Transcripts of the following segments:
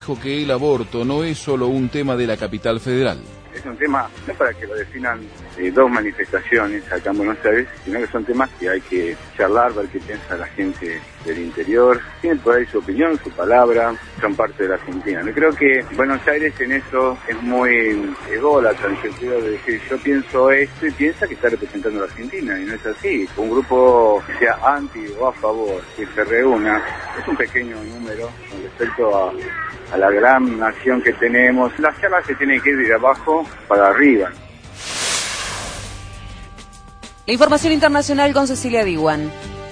Dijo que el aborto no es solo un tema de la capital federal. Es un tema no para que lo definan dos manifestaciones acá en Buenos Aires, sino que son temas que hay que charlar, ver qué piensa la gente del interior. Tienen por ahí su opinión, su palabra, son parte de la Argentina. Yo creo que Buenos Aires en eso es muy ególatra, en el sentido de decir yo pienso esto y piensa que está representando a la Argentina, y no es así. Un grupo que sea anti o a favor, que se reúna, es un pequeño número con respecto a la gran nación que tenemos. La charla se tiene que ir de abajo para arriba. La información internacional con Cecilia Diwan.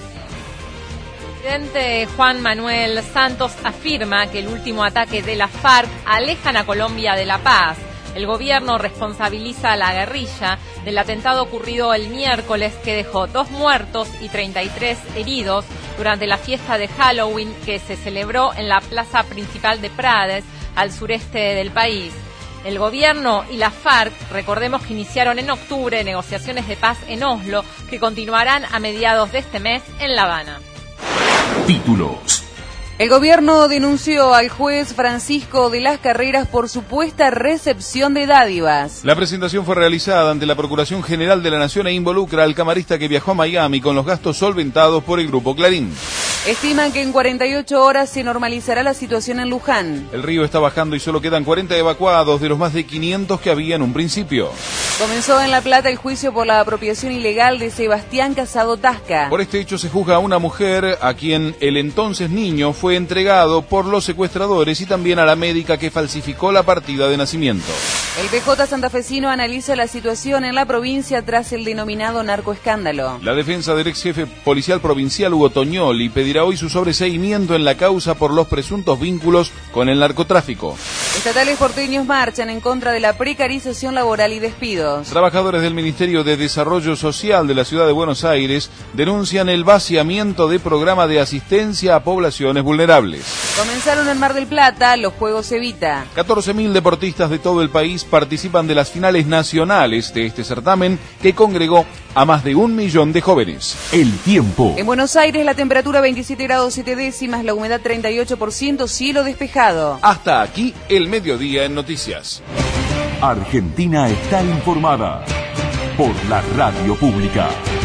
El presidente Juan Manuel Santos afirma que el último ataque de la FARC alejan a Colombia de la paz. El gobierno responsabiliza a la guerrilla del atentado ocurrido el miércoles que dejó 2 muertos y 33 heridos durante la fiesta de Halloween que se celebró en la plaza principal de Prades, al sureste del país. El gobierno y la FARC, recordemos que iniciaron en octubre negociaciones de paz en Oslo, que continuarán a mediados de este mes en La Habana. Títulos. El gobierno denunció al juez Francisco de las Carreras por supuesta recepción de dádivas. La presentación fue realizada ante la Procuración General de la Nación e involucra al camarista que viajó a Miami con los gastos solventados por el Grupo Clarín. Estiman que en 48 horas se normalizará la situación en Luján. El río está bajando y solo quedan 40 evacuados de los más de 500 que había en un principio. Comenzó en La Plata el juicio por la apropiación ilegal de Sebastián Casado Tasca. Por este hecho se juzga a una mujer a quien el entonces niño fue entregado por los secuestradores y también a la médica que falsificó la partida de nacimiento. El PJ santafesino analiza la situación en la provincia tras el denominado narcoescándalo. La defensa del ex jefe policial provincial Hugo Toñoli pedirá hoy su sobreseimiento en la causa por los presuntos vínculos con el narcotráfico. Estatales porteños marchan en contra de la precarización laboral y despidos. Trabajadores del Ministerio de Desarrollo Social de la Ciudad de Buenos Aires denuncian el vaciamiento de programa de asistencia a poblaciones vulnerables. Comenzaron en Mar del Plata los Juegos Evita. 14.000 deportistas de todo el país participan de las finales nacionales de este certamen que congregó a más de 1 millón de jóvenes. El tiempo. En Buenos Aires la temperatura 27 grados 7 décimas, la humedad 38%, cielo despejado. Hasta aquí el mediodía en noticias. Argentina está informada por la radio pública.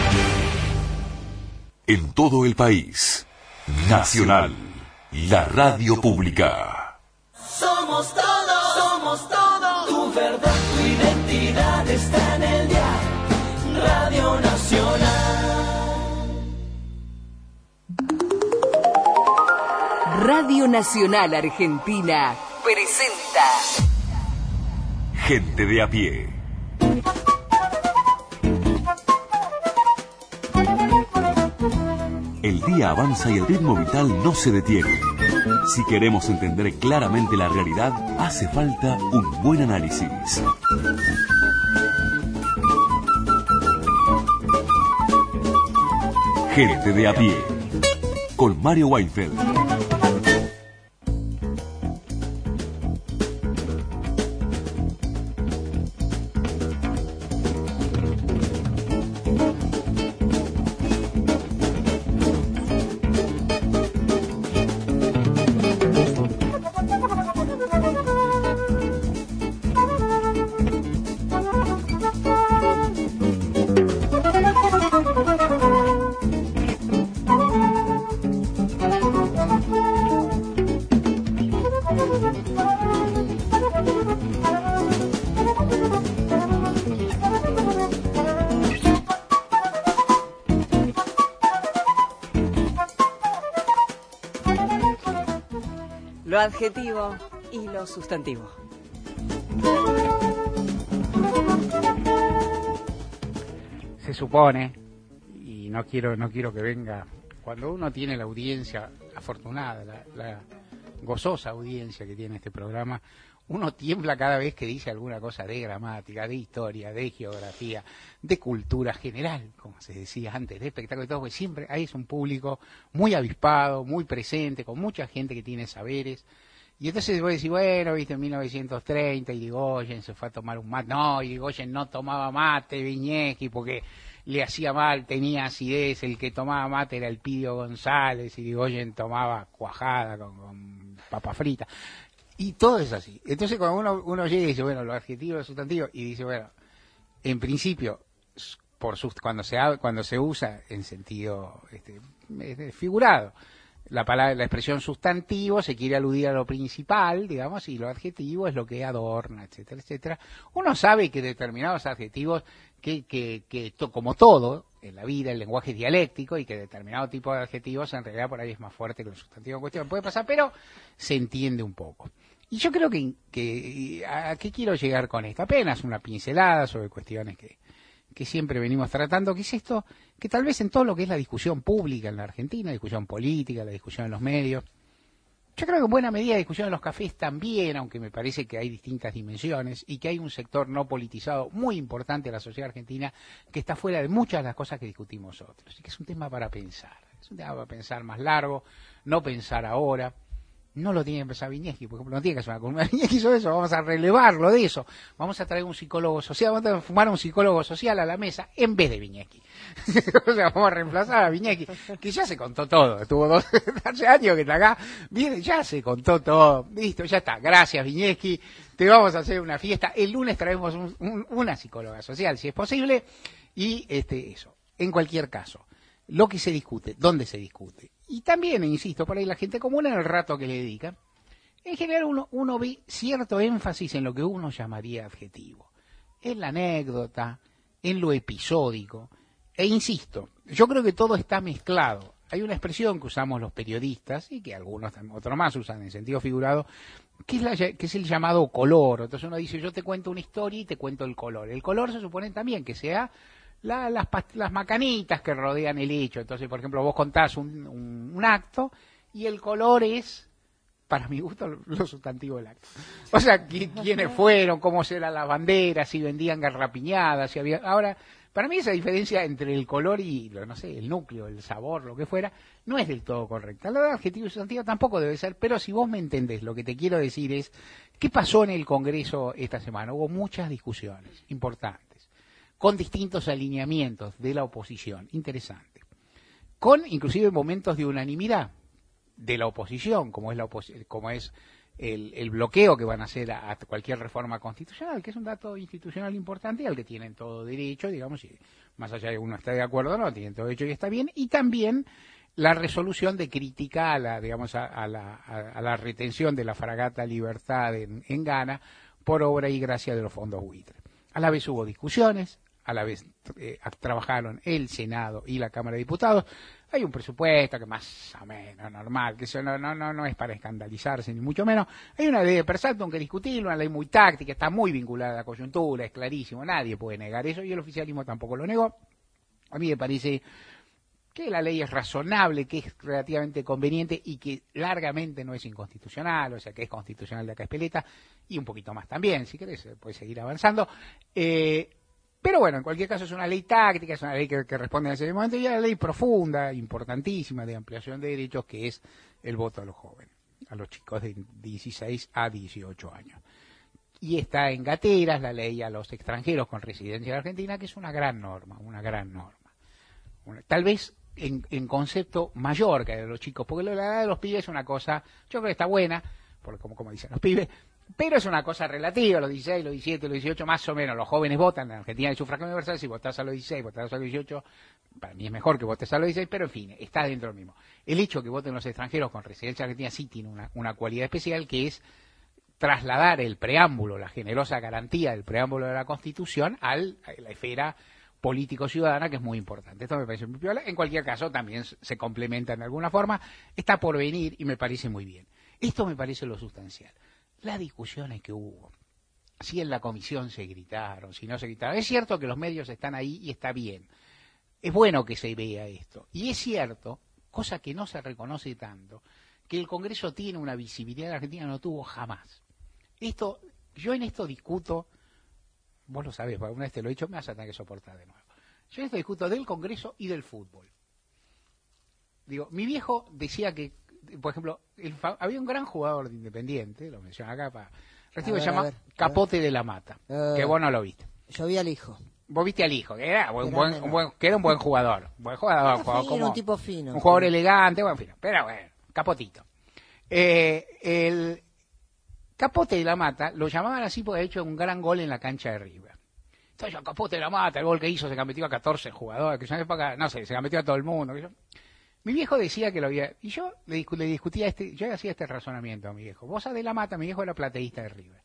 En todo el país. Nacional. La radio pública. Somos todo, tu verdad, tu identidad está en el dial, Radio Nacional. Radio Nacional Argentina presenta Gente de a pie. El día avanza y el ritmo vital no se detiene. Si queremos entender claramente la realidad, hace falta un buen análisis. Gente de a pie, con Mario Weinfeld. lo adjetivo y lo sustantivo. Se supone, y no quiero que venga, cuando uno tiene la audiencia afortunada, la gozosa audiencia que tiene este programa, uno tiembla cada vez que dice alguna cosa de gramática, de historia, de geografía, de cultura general, como se decía antes, de espectáculo y todo, porque siempre ahí es un público muy avispado, muy presente, con mucha gente que tiene saberes. Y entonces vos decís, bueno, viste, en 1930 Irigoyen se fue a tomar un mate. No, Irigoyen no tomaba mate, Viñeski, porque le hacía mal, tenía acidez. El que tomaba mate era Elpidio González, Irigoyen tomaba cuajada con papa frita. Y todo es así. Entonces cuando uno llega y dice, bueno, los adjetivos, los sustantivos, y dice, bueno, en principio, cuando se usa en sentido figurado, la expresión sustantivo se quiere aludir a lo principal, digamos, y lo adjetivo es lo que adorna, etcétera, etcétera. Uno sabe que determinados adjetivos, como todo en la vida, el lenguaje es dialéctico y que determinado tipo de adjetivos en realidad por ahí es más fuerte que el sustantivo en cuestión. Puede pasar, pero se entiende un poco. Y yo creo que ¿a qué quiero llegar con esto? Apenas una pincelada sobre cuestiones que siempre venimos tratando, que es esto, que tal vez en todo lo que es la discusión pública en la Argentina, la discusión política, la discusión en los medios, yo creo que en buena medida la discusión en los cafés también, aunque me parece que hay distintas dimensiones y que hay un sector no politizado muy importante de la sociedad argentina que está fuera de muchas de las cosas que discutimos nosotros, y que es un tema para pensar, es un tema para pensar más largo, no pensar ahora. No lo tiene que empezar Viñeski, por ejemplo, no tiene que hacer una columna. Viñeski hizo eso, vamos a relevarlo de eso. Vamos a traer un psicólogo social, vamos a fumar un psicólogo social a la mesa en vez de Viñeski. O sea, vamos a reemplazar a Viñeski, que ya se contó todo. Estuvo 12 años que está acá, viene, ya se contó todo. Listo, ya está. Gracias, Viñeski. Te vamos a hacer una fiesta. El lunes traemos una psicóloga social, si es posible. Y eso. En cualquier caso, lo que se discute, dónde se discute. Y también, insisto, por ahí la gente común en el rato que le dedica, en general uno ve cierto énfasis en lo que uno llamaría adjetivo, en la anécdota, en lo episódico, e insisto, yo creo que todo está mezclado. Hay una expresión que usamos los periodistas, y que algunos, otros más usan en sentido figurado, que es el llamado color. Entonces uno dice, yo te cuento una historia y te cuento el color. El color se supone también que sea las macanitas que rodean el hecho. Entonces, por ejemplo, vos contás un acto y el color es, para mi gusto, lo sustantivo del acto. O sea, quiénes fueron, cómo eran las banderas, si vendían garrapiñadas, si había... Ahora, para mí esa diferencia entre el color y, no sé, el núcleo, el sabor, lo que fuera, no es del todo correcta. La de adjetivo y sustantivo tampoco debe ser, pero si vos me entendés, lo que te quiero decir es, ¿qué pasó en el Congreso esta semana? Hubo muchas discusiones importantes, con distintos alineamientos de la oposición, interesante, con inclusive momentos de unanimidad de la oposición, como es el bloqueo que van a hacer a cualquier reforma constitucional, que es un dato institucional importante y al que tienen todo derecho, digamos, y más allá de que uno esté de acuerdo o no, tienen todo derecho y está bien, y también la resolución de crítica a la retención de la fragata Libertad en Ghana por obra y gracia de los fondos buitres. A la vez hubo discusiones, a la vez trabajaron el Senado y la Cámara de Diputados. Hay un presupuesto que más o menos normal, que eso no es para escandalizarse, ni mucho menos. Hay una ley de Persaltum que discutirlo, una ley muy táctica, está muy vinculada a la coyuntura, es clarísimo, nadie puede negar eso, y el oficialismo tampoco lo negó. A mí me parece que la ley es razonable, que es relativamente conveniente y que largamente no es inconstitucional, o sea que es constitucional de acá Espeleta, y un poquito más también, si querés, puede seguir avanzando. Pero bueno, en cualquier caso es una ley táctica, es una ley que responde a ese momento, y una ley profunda, importantísima, de ampliación de derechos, que es el voto a los jóvenes, a los chicos de 16 a 18 años. Y está en gateras la ley a los extranjeros con residencia en Argentina, que es una gran norma. Tal vez en concepto mayor que de los chicos, porque la edad de los pibes es una cosa, yo creo que está buena, porque como dicen los pibes, pero es una cosa relativa, los 16, los 17, los 18, más o menos, los jóvenes votan, en Argentina hay sufragio universal, si votás a los 16, votás a los 18, para mí es mejor que votes a los 16, pero en fin, está dentro del mismo. El hecho de que voten los extranjeros con residencia en Argentina sí tiene una cualidad especial, que es trasladar el preámbulo, la generosa garantía del preámbulo de la Constitución a la esfera político-ciudadana, que es muy importante. Esto me parece muy piola. En cualquier caso, también se complementa en alguna forma, está por venir y me parece muy bien. Esto me parece lo sustancial. Las discusiones que hubo, si en la comisión se gritaron, si no se gritaron, es cierto que los medios están ahí y está bien, es bueno que se vea esto, y es cierto, cosa que no se reconoce tanto, que el Congreso tiene una visibilidad que Argentina no tuvo jamás. Yo en esto discuto, vos lo sabés, porque alguna vez te lo he dicho, me vas a tener que soportar de nuevo. Yo en esto discuto del Congreso y del fútbol. Digo, mi viejo decía que, por ejemplo, había un gran jugador de Independiente, lo menciona acá, se llama Capote de la Mata, que vos no lo viste. Yo vi al hijo. Vos viste al hijo, que era un buen jugador. Jugaba como un tipo fino. Un jugador elegante, pero bueno, Capotito. Capote de la Mata lo llamaban así porque ha hecho un gran gol en la cancha de River. Entonces, Capote de la Mata, el gol que hizo, se metió a 14 jugadores, que en época, no sé, se metió a todo el mundo. Mi viejo decía que lo había... Y yo le discutía yo hacía este razonamiento a mi viejo. Vos de la Mata, mi viejo era plateísta de River.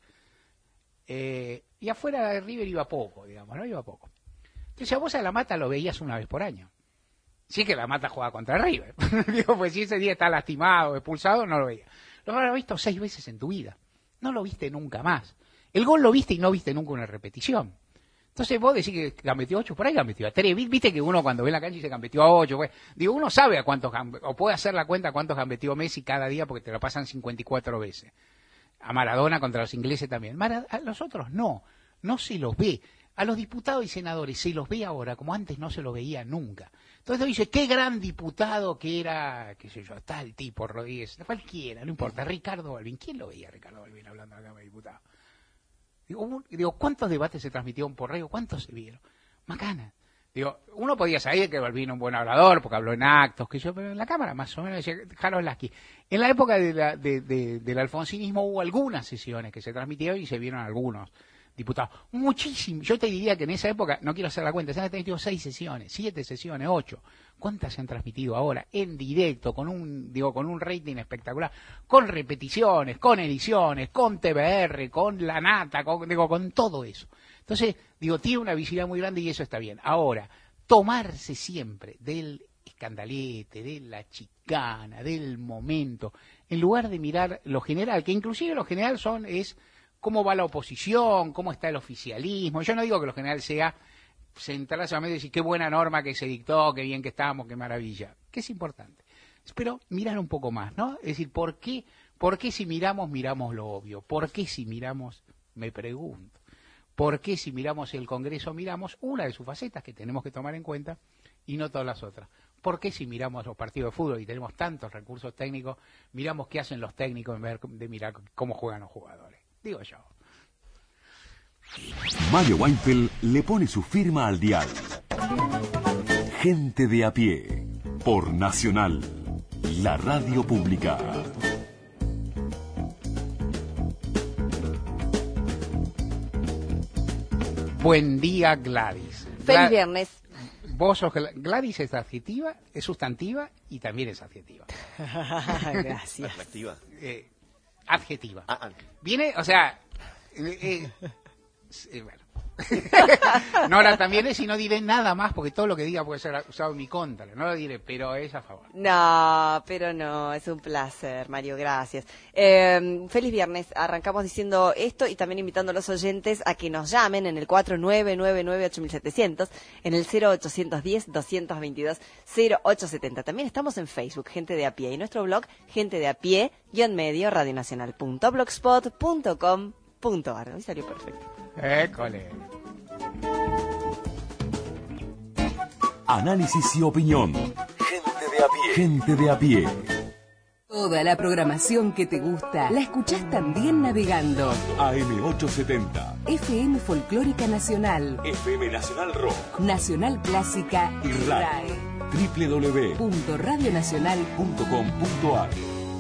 Y afuera de River iba poco, digamos, ¿no? Iba poco. Entonces, a vos de la Mata lo veías una vez por año. Sí que la Mata jugaba contra River. Digo, pues si ese día está lastimado, expulsado, no lo veía. Lo habrás visto 6 veces en tu vida. No lo viste nunca más. El gol lo viste y no viste nunca una repetición. Entonces vos decís que gambeteó 8, por ahí gambeteó a 3. Viste que uno cuando ve la cancha dice gambeteó a 8. Pues, digo, uno sabe a cuántos o puede hacer la cuenta a cuántos gambeteó Messi cada día porque te lo pasan 54 veces. A Maradona contra los ingleses también. A los otros no se los ve. A los diputados y senadores se los ve ahora como antes no se los veía nunca. Entonces dice, qué gran diputado que era, qué sé yo, tal tipo, Rodríguez, cualquiera, no importa, Ricardo Balbín. ¿Quién lo veía a Ricardo Balbín hablando acá de diputado? Digo, ¿cuántos debates se transmitieron por radio? ¿Cuántos se vieron? Macana. Digo, uno podía saber que Balbín era un buen hablador, porque habló en actos, pero en la Cámara más o menos decía Harold Lasky. En la época del alfonsinismo hubo algunas sesiones que se transmitieron y se vieron algunos diputados. Muchísimo. Yo te diría que en esa época, no quiero hacer la cuenta, se han transmitido 6 sesiones, 7 sesiones, 8. ¿Cuántas se han transmitido ahora? En directo, con un rating espectacular, con repeticiones, con ediciones, con TBR, con La Nata, con todo eso. Entonces, tiene una visibilidad muy grande y eso está bien. Ahora, tomarse siempre del escandalete, de la chicana, del momento, en lugar de mirar lo general, que inclusive lo general es cómo va la oposición, cómo está el oficialismo. Yo no digo que lo general sea centrarse solamente y decir qué buena norma que se dictó, qué bien que estamos, qué maravilla, que es importante. Pero mirar un poco más, ¿no? Es decir, ¿por qué si miramos lo obvio? ¿Por qué si miramos, me pregunto, por qué si miramos el Congreso miramos una de sus facetas que tenemos que tomar en cuenta y no todas las otras? ¿Por qué si miramos los partidos de fútbol y tenemos tantos recursos técnicos, miramos qué hacen los técnicos en vez de mirar cómo juegan los jugadores? Digo yo. Mario Weinfeld le pone su firma al dial. Gente de a pie, por Nacional, la radio pública. Buen día, Gladys. Feliz viernes. Vos sos Gladys, es adjetiva, es sustantiva y también es adjetiva. Gracias. ¿Adjetiva? Adjetiva. Viene, o sea... bueno. Nora también es y no diré nada más porque todo lo que diga puede ser usado en mi contra. No lo diré, pero es a favor. No, pero no, es un placer, Mario, gracias. Feliz viernes. Arrancamos diciendo esto y también invitando a los oyentes a que nos llamen en el 4999-8700, en el 0810-222-0870. También estamos en Facebook, Gente de a Pie, y nuestro blog, gentedeapie-medio, radionacional.blogspot.com.ar. Hoy salió perfecto. École. Análisis y opinión. Gente de a pie. Gente de a pie. Toda la programación que te gusta la escuchás también navegando. AM870. FM Folclórica Nacional. FM Nacional Rock. Nacional Clásica y RAE. www.radionacional.com.ar.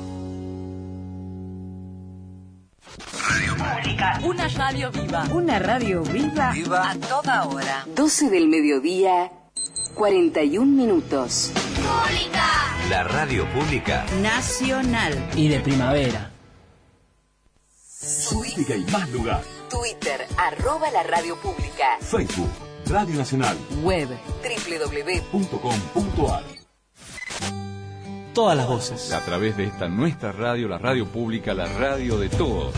Radio Pública. Una radio viva. Una radio viva. A toda hora. 12 del mediodía, 41 minutos. Pública. La radio pública. Nacional. Y de primavera. Música y más lugar. Twitter, @la radio pública. Facebook, Radio Nacional. Web, www.com.ar. Todas las voces. A través de esta nuestra radio, la radio pública, la radio de todos.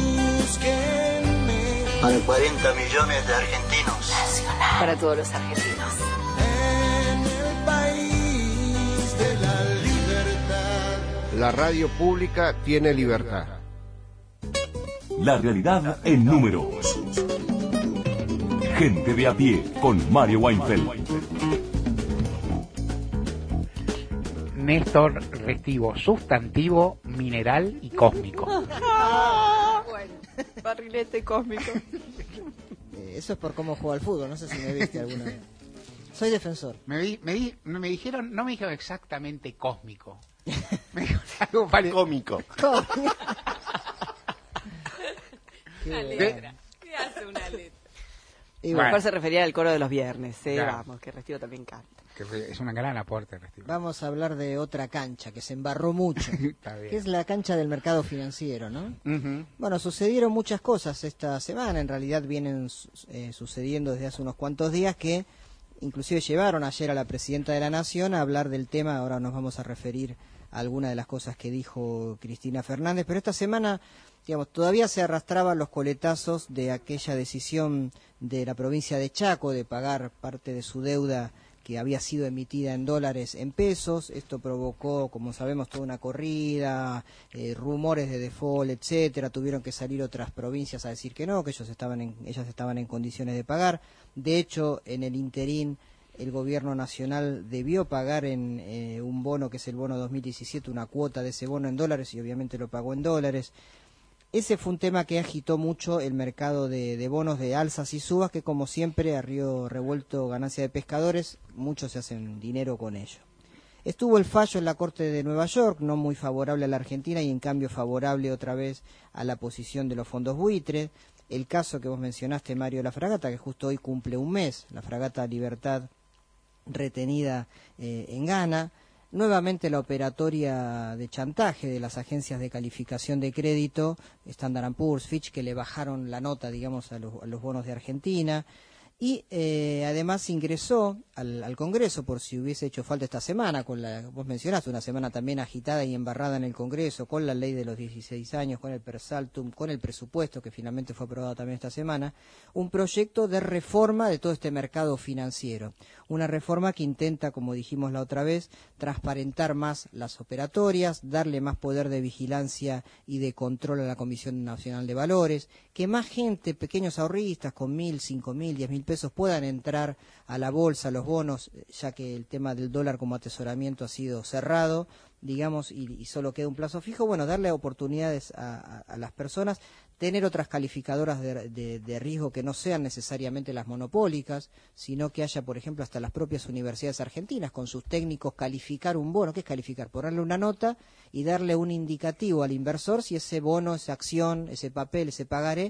Para 40 millones de argentinos. Nacional. Para todos los argentinos. En el país de la libertad. La radio pública tiene libertad. La realidad en números. Gente de a pie con Mario Weinfeld. Néstor Restivo, sustantivo, mineral y cósmico. Bueno, barrilete cósmico. Eso es por cómo juega al fútbol, no sé si me viste alguna vez. Soy defensor. Me dijeron, no me dijeron exactamente cósmico. Me dijeron algo parecido. Cómico. Una letra. ¿Qué hace una letra? Y bueno, se refería al coro de los viernes, claro. Vamos, que Restivo también canta. Que es un gran aporte, Restivo. Vamos a hablar de otra cancha que se embarró mucho, que es la cancha del mercado financiero, ¿no? Bueno, sucedieron muchas cosas esta semana, en realidad vienen sucediendo desde hace unos cuantos días que inclusive llevaron ayer a la Presidenta de la Nación a hablar del tema. Ahora nos vamos a referir a algunas de las cosas que dijo Cristina Fernández, pero esta semana, digamos, todavía se arrastraban los coletazos de aquella decisión de la provincia de Chaco de pagar parte de su deuda que había sido emitida en dólares en pesos. Esto provocó, como sabemos, toda una corrida, rumores de default, etcétera. Tuvieron que salir otras provincias a decir que no, que ellas estaban en condiciones de pagar. De hecho, en el interín, el gobierno nacional debió pagar en un bono, que es el bono 2017, una cuota de ese bono en dólares, y obviamente lo pagó en dólares. Ese fue un tema que agitó mucho el mercado de bonos de alzas y subas, que como siempre a río revuelto ganancia de pescadores, muchos se hacen dinero con ello. Estuvo el fallo en la Corte de Nueva York, no muy favorable a la Argentina y en cambio favorable otra vez a la posición de los fondos buitres. El caso que vos mencionaste, Mario, de la fragata, que justo hoy cumple un mes, la fragata Libertad retenida en Ghana. Nuevamente la operatoria de chantaje de las agencias de calificación de crédito, Standard & Poor's, Fitch, que le bajaron la nota, digamos, a los bonos de Argentina. Y además ingresó al Congreso, por si hubiese hecho falta esta semana, vos mencionaste, una semana también agitada y embarrada en el Congreso, con la ley de los 16 años, con el Persaltum, con el presupuesto, que finalmente fue aprobado también esta semana, un proyecto de reforma de todo este mercado financiero. Una reforma que intenta, como dijimos la otra vez, transparentar más las operatorias, darle más poder de vigilancia y de control a la Comisión Nacional de Valores, que más gente, pequeños ahorristas con 1.000, 5.000, 10.000 pesos puedan entrar a la bolsa, a los bonos, ya que el tema del dólar como atesoramiento ha sido cerrado, digamos, y solo queda un plazo fijo. Bueno, darle oportunidades a las personas, tener otras calificadoras de riesgo que no sean necesariamente las monopólicas, sino que haya, por ejemplo, hasta las propias universidades argentinas, con sus técnicos, calificar un bono. ¿Qué es calificar? Ponerle una nota y darle un indicativo al inversor si ese bono, esa acción, ese papel, ese pagaré,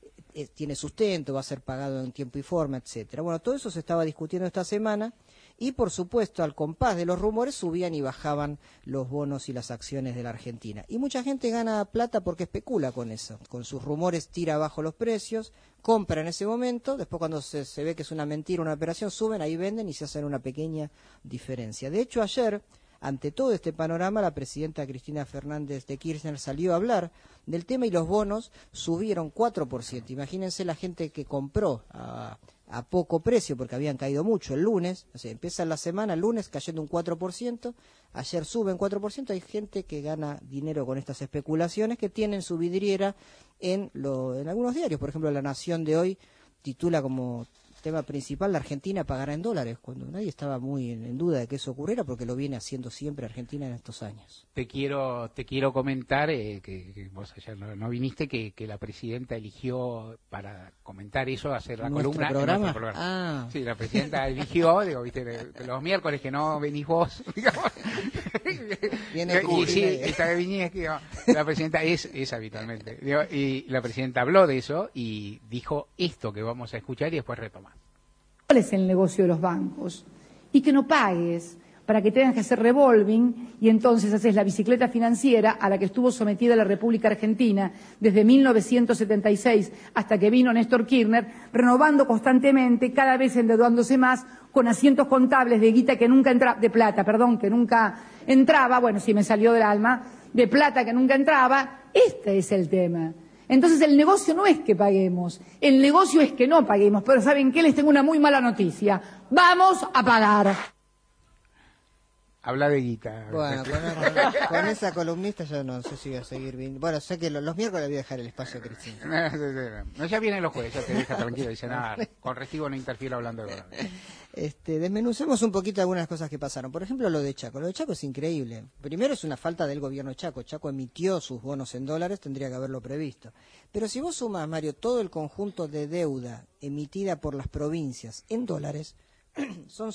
tiene sustento, va a ser pagado en tiempo y forma, etcétera. Bueno, todo eso se estaba discutiendo esta semana y, por supuesto, al compás de los rumores subían y bajaban los bonos y las acciones de la Argentina. Y mucha gente gana plata porque especula con eso. Con sus rumores tira abajo los precios, compra en ese momento, después cuando se ve que es una mentira, una operación, suben, ahí venden y se hacen una pequeña diferencia. De hecho, ayer, ante todo este panorama, la presidenta Cristina Fernández de Kirchner salió a hablar del tema y los bonos subieron 4%. Imagínense la gente que compró a poco precio, porque habían caído mucho el lunes, o sea, empieza la semana, el lunes cayendo un 4%, ayer suben 4%, hay gente que gana dinero con estas especulaciones que tienen su vidriera en algunos diarios. Por ejemplo, La Nación de hoy titula como tema principal: la Argentina pagará en dólares, cuando nadie estaba muy en duda de que eso ocurriera, porque lo viene haciendo siempre Argentina en estos años. Te quiero comentar que vos ayer no viniste, que la presidenta eligió para comentar eso, hacer la columna programa? En nuestro programa. Ah. Sí, la presidenta eligió, digo, viste, los miércoles que no venís vos, digamos. Viene y sí, esta vez viniste, digo, la presidenta es habitualmente, digo, y la presidenta habló de eso y dijo esto que vamos a escuchar y después retomar. ¿Cuál es el negocio de los bancos? Y que no pagues para que tengas que hacer revolving y entonces haces la bicicleta financiera a la que estuvo sometida la República Argentina desde 1976 hasta que vino Néstor Kirchner, renovando constantemente, cada vez endeudándose más, con asientos contables de guita que nunca entraba, de plata, perdón, que nunca entraba, bueno, sí me salió del alma, de plata que nunca entraba. Este es el tema. Entonces el negocio no es que paguemos, el negocio es que no paguemos, pero ¿saben qué? Les tengo una muy mala noticia. ¡Vamos a pagar! Habla de guita. Bueno, con esa columnista yo no sé si voy a seguir bien. Bueno, sé que los miércoles voy a dejar el espacio a Cristina. No, ya vienen los jueves, ya te deja tranquilo, dice nada, con Restivo no interfiero hablando de verdad. Desmenucemos un poquito algunas cosas que pasaron. Por ejemplo, lo de Chaco. Lo de Chaco es increíble. Primero, es una falta del gobierno de Chaco. Chaco emitió sus bonos en dólares, tendría que haberlo previsto. Pero si vos sumas, Mario, todo el conjunto de deuda emitida por las provincias en dólares, son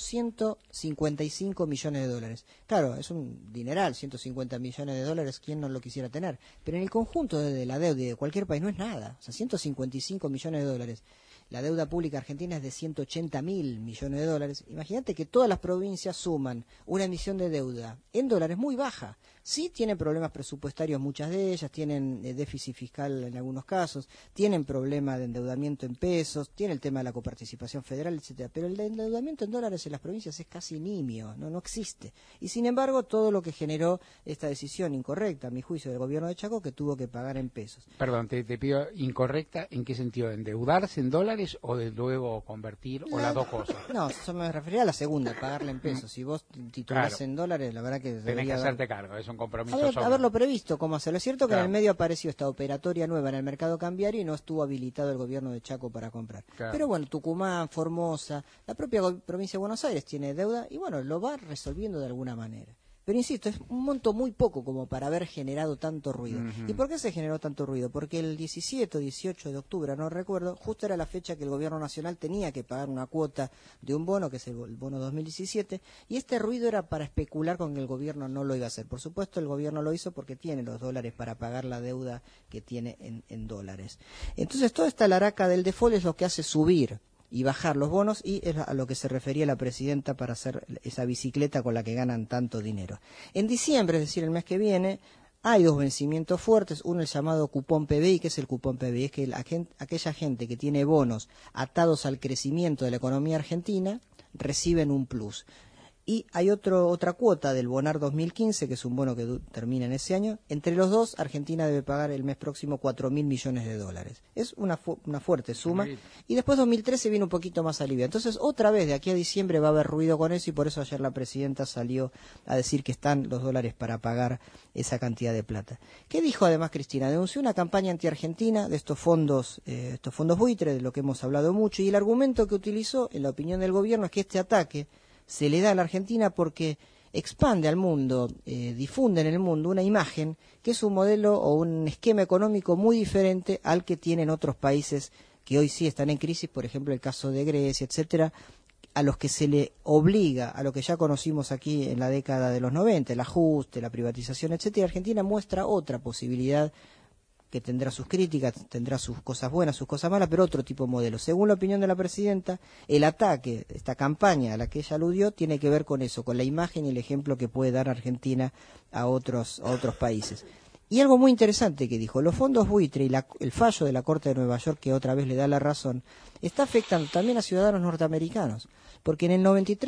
155 millones de dólares. Claro, es un dineral, 150 millones de dólares, ¿quién no lo quisiera tener? Pero en el conjunto de la deuda de cualquier país no es nada. O sea, 155 millones de dólares. La deuda pública argentina es de 180.000 millones de dólares. Imagínate que todas las provincias suman una emisión de deuda en dólares muy baja. Sí tienen problemas presupuestarios muchas de ellas, tienen déficit fiscal en algunos casos, tienen problema de endeudamiento en pesos, tiene el tema de la coparticipación federal, etcétera. Pero el endeudamiento en dólares en las provincias es casi nimio, no existe. Y sin embargo, todo lo que generó esta decisión incorrecta, a mi juicio, del gobierno de Chaco, que tuvo que pagar en pesos. Perdón, te pido, ¿incorrecta en qué sentido? ¿Endeudarse en dólares o de luego convertir o las dos cosas? No, yo me refería a la segunda, pagarle en pesos. Si vos titulás Claro. en dólares, la verdad que Tenés que hacerte cargo, es un compromiso. haberlo previsto, cómo hacerlo. Es cierto que Claro. en el medio apareció esta operatoria nueva en el mercado cambiario y no estuvo habilitado el gobierno de Chaco para comprar. Claro. Pero bueno, Tucumán, Formosa, la propia provincia de Buenos Aires tiene deuda y bueno, lo va resolviendo de alguna manera. Pero insisto, es un monto muy poco como para haber generado tanto ruido. Ujú. ¿Y por qué se generó tanto ruido? Porque el 17 o 18 de octubre, no recuerdo, justo era la fecha que el gobierno nacional tenía que pagar una cuota de un bono, que es el bono 2017, y este ruido era para especular con que el gobierno no lo iba a hacer. Por supuesto, el gobierno lo hizo porque tiene los dólares para pagar la deuda que tiene en dólares. Entonces, toda esta laraca del default es lo que hace subir y bajar los bonos, y es a lo que se refería la presidenta para hacer esa bicicleta con la que ganan tanto dinero. En diciembre, es decir, el mes que viene, hay dos vencimientos fuertes, uno el llamado cupón PBI. ¿Qué es el cupón PBI? Es que aquella gente que tiene bonos atados al crecimiento de la economía argentina reciben un plus. Y hay otra cuota del Bonar 2015, que es un bono que termina en ese año. Entre los dos, Argentina debe pagar el mes próximo 4.000 millones de dólares. Es una fuerte suma. Y después 2013 viene un poquito más alivio. Entonces, otra vez, de aquí a diciembre va a haber ruido con eso, y por eso ayer la presidenta salió a decir que están los dólares para pagar esa cantidad de plata. ¿Qué dijo además Cristina? Denunció una campaña anti-argentina de estos fondos buitre, de lo que hemos hablado mucho, y el argumento que utilizó, en la opinión del gobierno, es que este ataque se le da a la Argentina porque expande al mundo, difunde en el mundo una imagen que es un modelo o un esquema económico muy diferente al que tienen otros países que hoy sí están en crisis, por ejemplo el caso de Grecia, etcétera, a los que se le obliga a lo que ya conocimos aquí en la década de los 90, el ajuste, la privatización, etcétera. Argentina muestra otra posibilidad que tendrá sus críticas, tendrá sus cosas buenas, sus cosas malas, pero otro tipo de modelo. Según la opinión de la presidenta, el ataque, esta campaña a la que ella aludió, tiene que ver con eso, con la imagen y el ejemplo que puede dar Argentina a otros países. Y algo muy interesante que dijo, los fondos buitre y el fallo de la Corte de Nueva York, que otra vez le da la razón, está afectando también a ciudadanos norteamericanos, porque en el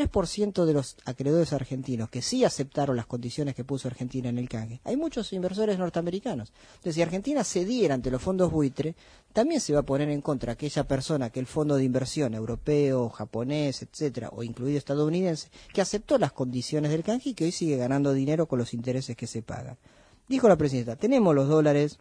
93% de los acreedores argentinos que sí aceptaron las condiciones que puso Argentina en el canje, hay muchos inversores norteamericanos. Entonces, si Argentina cediera ante los fondos buitre, también se va a poner en contra aquella persona que el fondo de inversión europeo, japonés, etcétera, o incluido estadounidense, que aceptó las condiciones del canje y que hoy sigue ganando dinero con los intereses que se pagan. Dijo la presidenta, tenemos los dólares,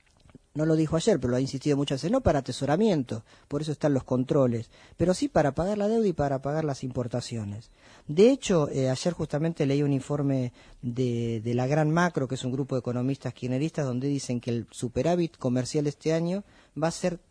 no lo dijo ayer, pero lo ha insistido muchas veces, no para atesoramiento, por eso están los controles, pero sí para pagar la deuda y para pagar las importaciones. De hecho, ayer justamente leí un informe de la Gran Macro, que es un grupo de economistas kirchneristas, donde dicen que el superávit comercial de este año va a ser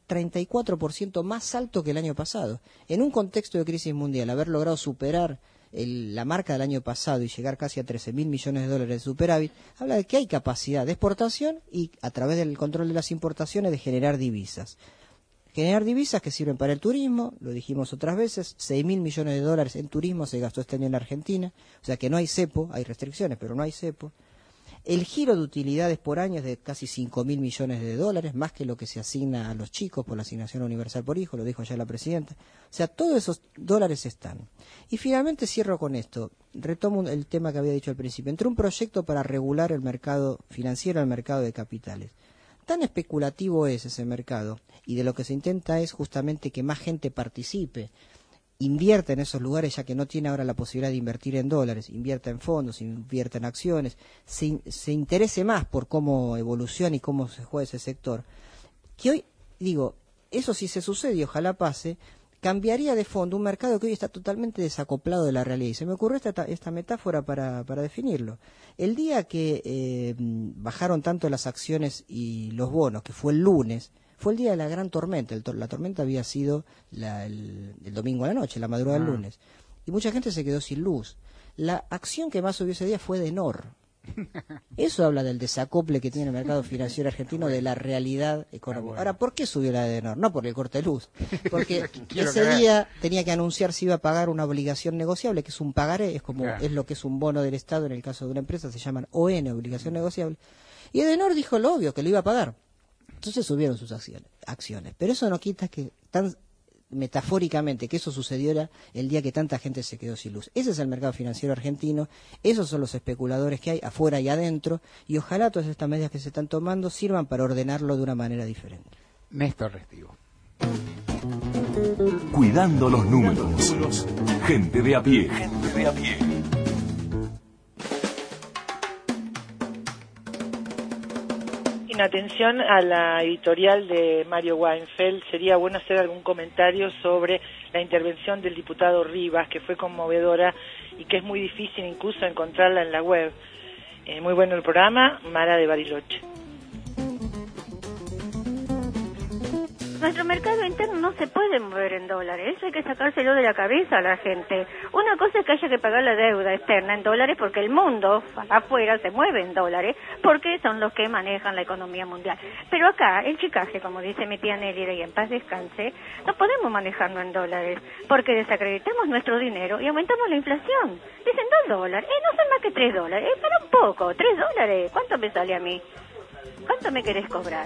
34% más alto que el año pasado. En un contexto de crisis mundial, haber logrado superar la marca del año pasado y llegar casi a 13.000 millones de dólares de superávit, habla de que hay capacidad de exportación y a través del control de las importaciones de generar divisas. Generar divisas que sirven para el turismo, lo dijimos otras veces, 6.000 millones de dólares en turismo se gastó este año en la Argentina, o sea que no hay cepo, hay restricciones, pero no hay cepo. El giro de utilidades por año es de casi 5.000 millones de dólares, más que lo que se asigna a los chicos por la asignación universal por hijo, lo dijo ya la presidenta. O sea, todos esos dólares están. Y finalmente cierro con esto, retomo el tema que había dicho al principio, entre un proyecto para regular el mercado financiero, el mercado de capitales. Tan especulativo es ese mercado, y de lo que se intenta es justamente que más gente participe, invierta en esos lugares, ya que no tiene ahora la posibilidad de invertir en dólares, invierta en fondos, invierta en acciones, se interese más por cómo evoluciona y cómo se juega ese sector, que hoy, digo, eso si se sucede y ojalá pase, cambiaría de fondo un mercado que hoy está totalmente desacoplado de la realidad. Y se me ocurrió esta metáfora para definirlo. El día que bajaron tanto las acciones y los bonos, que fue el lunes, fue el día de la gran tormenta. La tormenta había sido el domingo a la noche, la madrugada del lunes. y mucha gente se quedó sin luz. La acción que más subió ese día fue Edenor. Eso habla del desacople que tiene el mercado financiero argentino de la realidad económica. Ahora, ¿por qué subió la Edenor? No por el corte de luz, porque ese día tenía que anunciar si iba a pagar una obligación negociable, que es un pagaré, es como es lo que es un bono del Estado en el caso de una empresa, se llaman ON, obligación negociable. Y Edenor dijo lo obvio, que lo iba a pagar. Entonces subieron sus acciones. Pero eso no quita que tan metafóricamente que eso sucediera el día que tanta gente se quedó sin luz. Ese es el mercado financiero argentino, esos son los especuladores que hay afuera y adentro, y ojalá todas estas medidas que se están tomando sirvan para ordenarlo de una manera diferente. Néstor Restivo. Cuidando los números. Gente de a pie. Gente de a pie. En atención a la editorial de Mario Weinfeld, sería bueno hacer algún comentario sobre la intervención del diputado Rivas, que fue conmovedora y que es muy difícil incluso encontrarla en la web. Muy bueno el programa, Mara de Bariloche. Nuestro mercado interno no se puede mover en dólares, eso hay que sacárselo de la cabeza a la gente. Una cosa es que haya que pagar la deuda externa en dólares porque el mundo afuera se mueve en dólares, porque son los que manejan la economía mundial. Pero acá, el chicaje, como dice mi tía Nelly, y en paz descanse, no podemos manejarlo en dólares, porque desacreditamos nuestro dinero y aumentamos la inflación. Dicen $2, no son más que $3, para un poco, $3, ¿cuánto me sale a mí? ¿Cuánto me querés cobrar?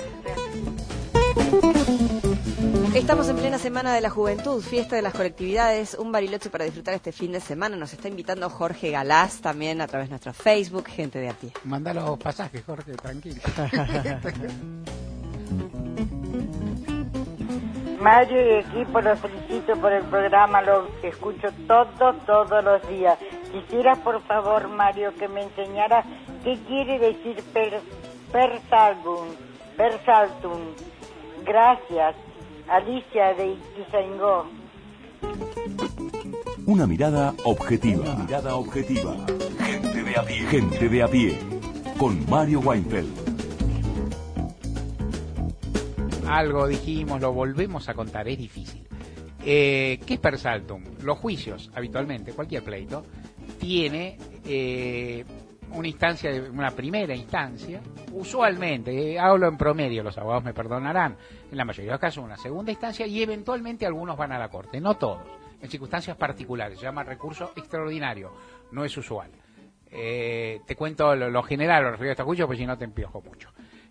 Estamos en plena Semana de la Juventud, fiesta de las colectividades, un Bariloche para disfrutar este fin de semana. Nos está invitando Jorge Galás también a través de nuestro Facebook, Gente de a pie. Manda los pasajes, Jorge, tranquilo. Mario y equipo, los felicito por el programa, lo escucho todos los días. Quisiera, por favor, Mario, que me enseñara qué quiere decir per saltum. Gracias. Alicia de Ituzaingó. Una mirada objetiva. Gente de a pie. Gente de a pie. Con Mario Weinfeld. Algo dijimos, lo volvemos a contar, es difícil. ¿Qué es per saltum? Los juicios, habitualmente, cualquier pleito, tiene una primera instancia, usualmente, hablo en promedio, los abogados me perdonarán, en la mayoría de los casos una segunda instancia y eventualmente algunos van a la corte, no todos, en circunstancias particulares, se llama recurso extraordinario, no es usual. Te cuento lo general, lo referido a este juicio, pues si no te empiojo mucho.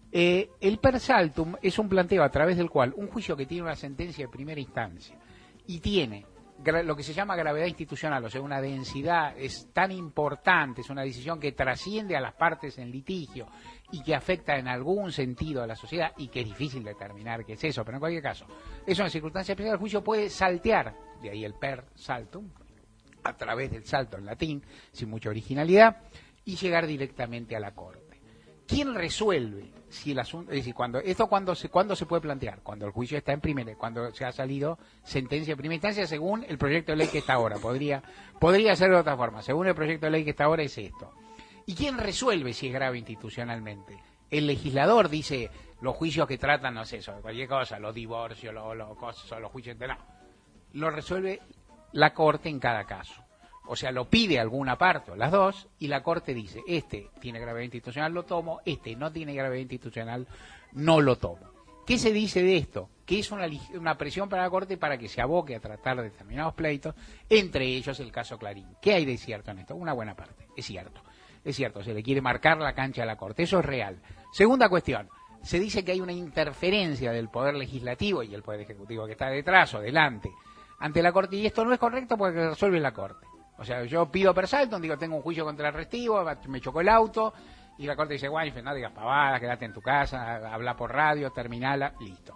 El per saltum es un planteo a través del cual un juicio que tiene una sentencia de primera instancia y tiene lo que se llama gravedad institucional, o sea, una densidad es tan importante, es una decisión que trasciende a las partes en litigio y que afecta en algún sentido a la sociedad y que es difícil determinar qué es eso, pero en cualquier caso, es una circunstancia especial, el juicio puede saltear, de ahí el per saltum, a través del salto en latín, sin mucha originalidad, y llegar directamente a la corte. ¿Quién resuelve si el asunto, es decir, cuándo se puede plantear? Cuando el juicio está en primera, cuando se ha salido sentencia en primera instancia según el proyecto de ley que está ahora. Podría ser de otra forma. Según el proyecto de ley que está ahora es esto. ¿Y quién resuelve si es grave institucionalmente? El legislador dice los juicios que tratan, no sé, sobre cualquier cosa, los divorcios, los juicios no. Lo resuelve la Corte en cada caso. O sea, lo pide alguna parte o las dos y la Corte dice, este tiene gravedad institucional, lo tomo, este no tiene gravedad institucional, no lo tomo. ¿Qué se dice de esto? Que es una presión para la Corte para que se aboque a tratar determinados pleitos, entre ellos el caso Clarín. ¿Qué hay de cierto en esto? Una buena parte, es cierto, se le quiere marcar la cancha a la Corte, eso es real. Segunda cuestión, se dice que hay una interferencia del Poder Legislativo y el Poder Ejecutivo que está detrás o delante ante la Corte, y esto no es correcto porque lo resuelve la Corte. O sea, yo pido per saltum, digo, tengo un juicio contra el Restivo, me chocó el auto, y la Corte dice, Weinfeld, no digas pavadas, quédate en tu casa, habla por radio, terminala, listo.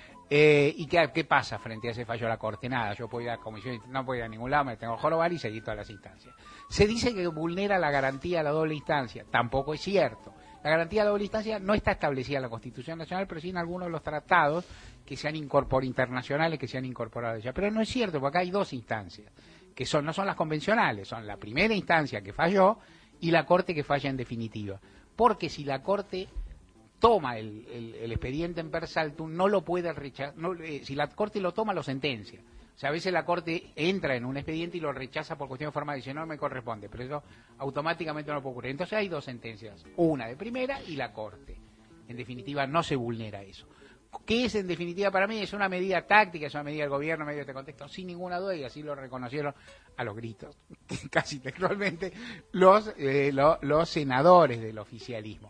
¿Y qué pasa frente a ese fallo de la Corte? Nada, yo puedo ir a la comisión, no puedo ir a ningún lado, me tengo que jorobar y seguir todas las instancias. Se dice que vulnera la garantía de la doble instancia, tampoco es cierto. La garantía de la doble instancia no está establecida en la Constitución Nacional, pero sí en algunos de los tratados que se han internacionales que se han incorporado ya. Pero no es cierto, porque acá hay dos instancias, que no son las convencionales, son la primera instancia que falló y la Corte que falla en definitiva. Porque si la Corte toma el expediente en per saltum, no lo puede rechazar, si la Corte lo toma, lo sentencia. O sea, a veces la Corte entra en un expediente y lo rechaza por cuestión de forma, dice, no me corresponde, pero eso automáticamente no puede ocurrir. Entonces hay dos sentencias, una de primera y la Corte. En definitiva, no se vulnera eso. ¿Qué es en definitiva para mí? Es una medida táctica, es una medida del gobierno en medio de este contexto, sin ninguna duda, y así lo reconocieron a los gritos, casi textualmente, los senadores del oficialismo.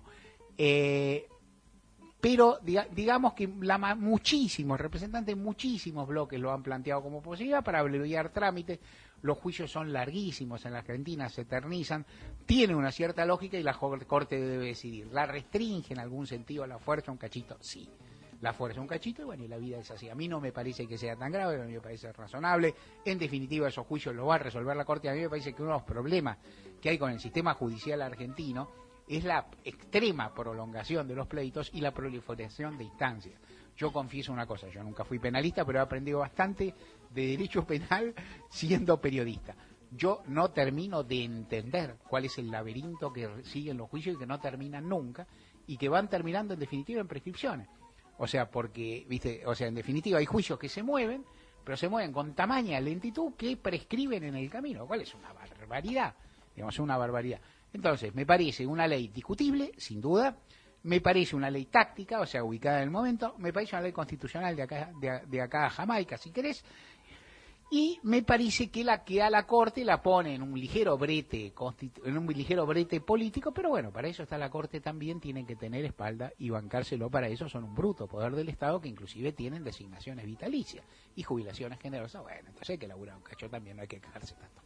Pero digamos que muchísimos representantes, muchísimos bloques lo han planteado como posibilidad para abreviar trámites. Los juicios son larguísimos en la Argentina, se eternizan, tiene una cierta lógica y la Corte debe decidir. ¿La restringe en algún sentido, la fuerza un cachito? Sí, la fuerza un cachito, y bueno, y la vida es así. A mí no me parece que sea tan grave, a mí me parece razonable. En definitiva, esos juicios los va a resolver la Corte. A mí me parece que uno de los problemas que hay con el sistema judicial argentino es la extrema prolongación de los pleitos y la proliferación de instancias. Yo confieso una cosa, yo nunca fui penalista, pero he aprendido bastante de derecho penal siendo periodista. Yo no termino de entender cuál es el laberinto que siguen los juicios y que no terminan nunca y que van terminando en definitiva en prescripciones. O sea, porque, en definitiva hay juicios que se mueven, pero se mueven con tamaña lentitud que prescriben en el camino, lo cual es una barbaridad, una barbaridad. Entonces, me parece una ley discutible, sin duda, me parece una ley táctica, o sea, ubicada en el momento, me parece una ley constitucional de acá a Jamaica, si querés, y me parece que a la Corte la pone en un ligero brete político, pero bueno, para eso está la Corte también, tienen que tener espalda y bancárselo para eso, son un bruto poder del Estado que inclusive tienen designaciones vitalicias y jubilaciones generosas. Bueno, entonces hay que laburar un cacho también, no hay que quejarse tanto.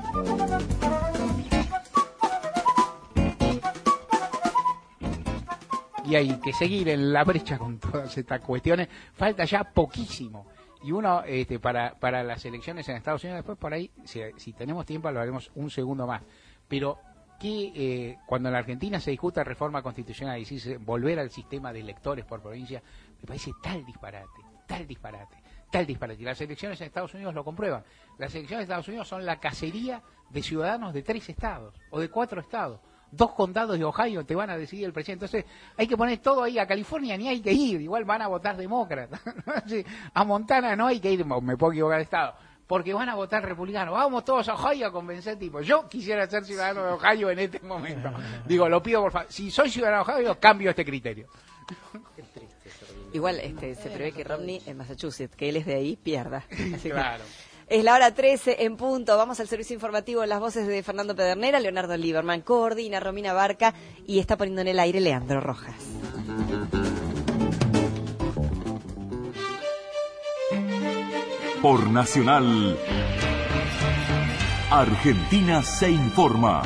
Y hay que seguir en la brecha con todas estas cuestiones. Falta ya poquísimo. Y uno, para las elecciones en Estados Unidos, después por ahí, si tenemos tiempo, lo haremos un segundo más. Pero que cuando en la Argentina se discuta reforma constitucional y dice volver al sistema de electores por provincia, me parece tal disparate. Y las elecciones en Estados Unidos lo comprueban. Las elecciones en Estados Unidos son la cacería de ciudadanos de 3 estados o de 4 estados. 2 condados de Ohio te van a decidir el presidente. Entonces hay que poner todo ahí. A California ni hay que ir, igual van a votar demócratas. A Montana no hay que ir, me puedo equivocar de estado, porque van a votar republicanos. Vamos todos a Ohio a convencer tipos. Yo quisiera ser ciudadano de Ohio en este momento. Digo, lo pido por favor. Si soy ciudadano de Ohio, cambio este criterio. Igual se prevé que Romney en Massachusetts, que él es de ahí, pierda. Así claro. Es la hora 13 en punto. Vamos al servicio informativo. Las voces de Fernando Pedernera, Leonardo Lieberman, coordina Romina Barca y está poniendo en el aire Leandro Rojas. Por Nacional, Argentina se informa.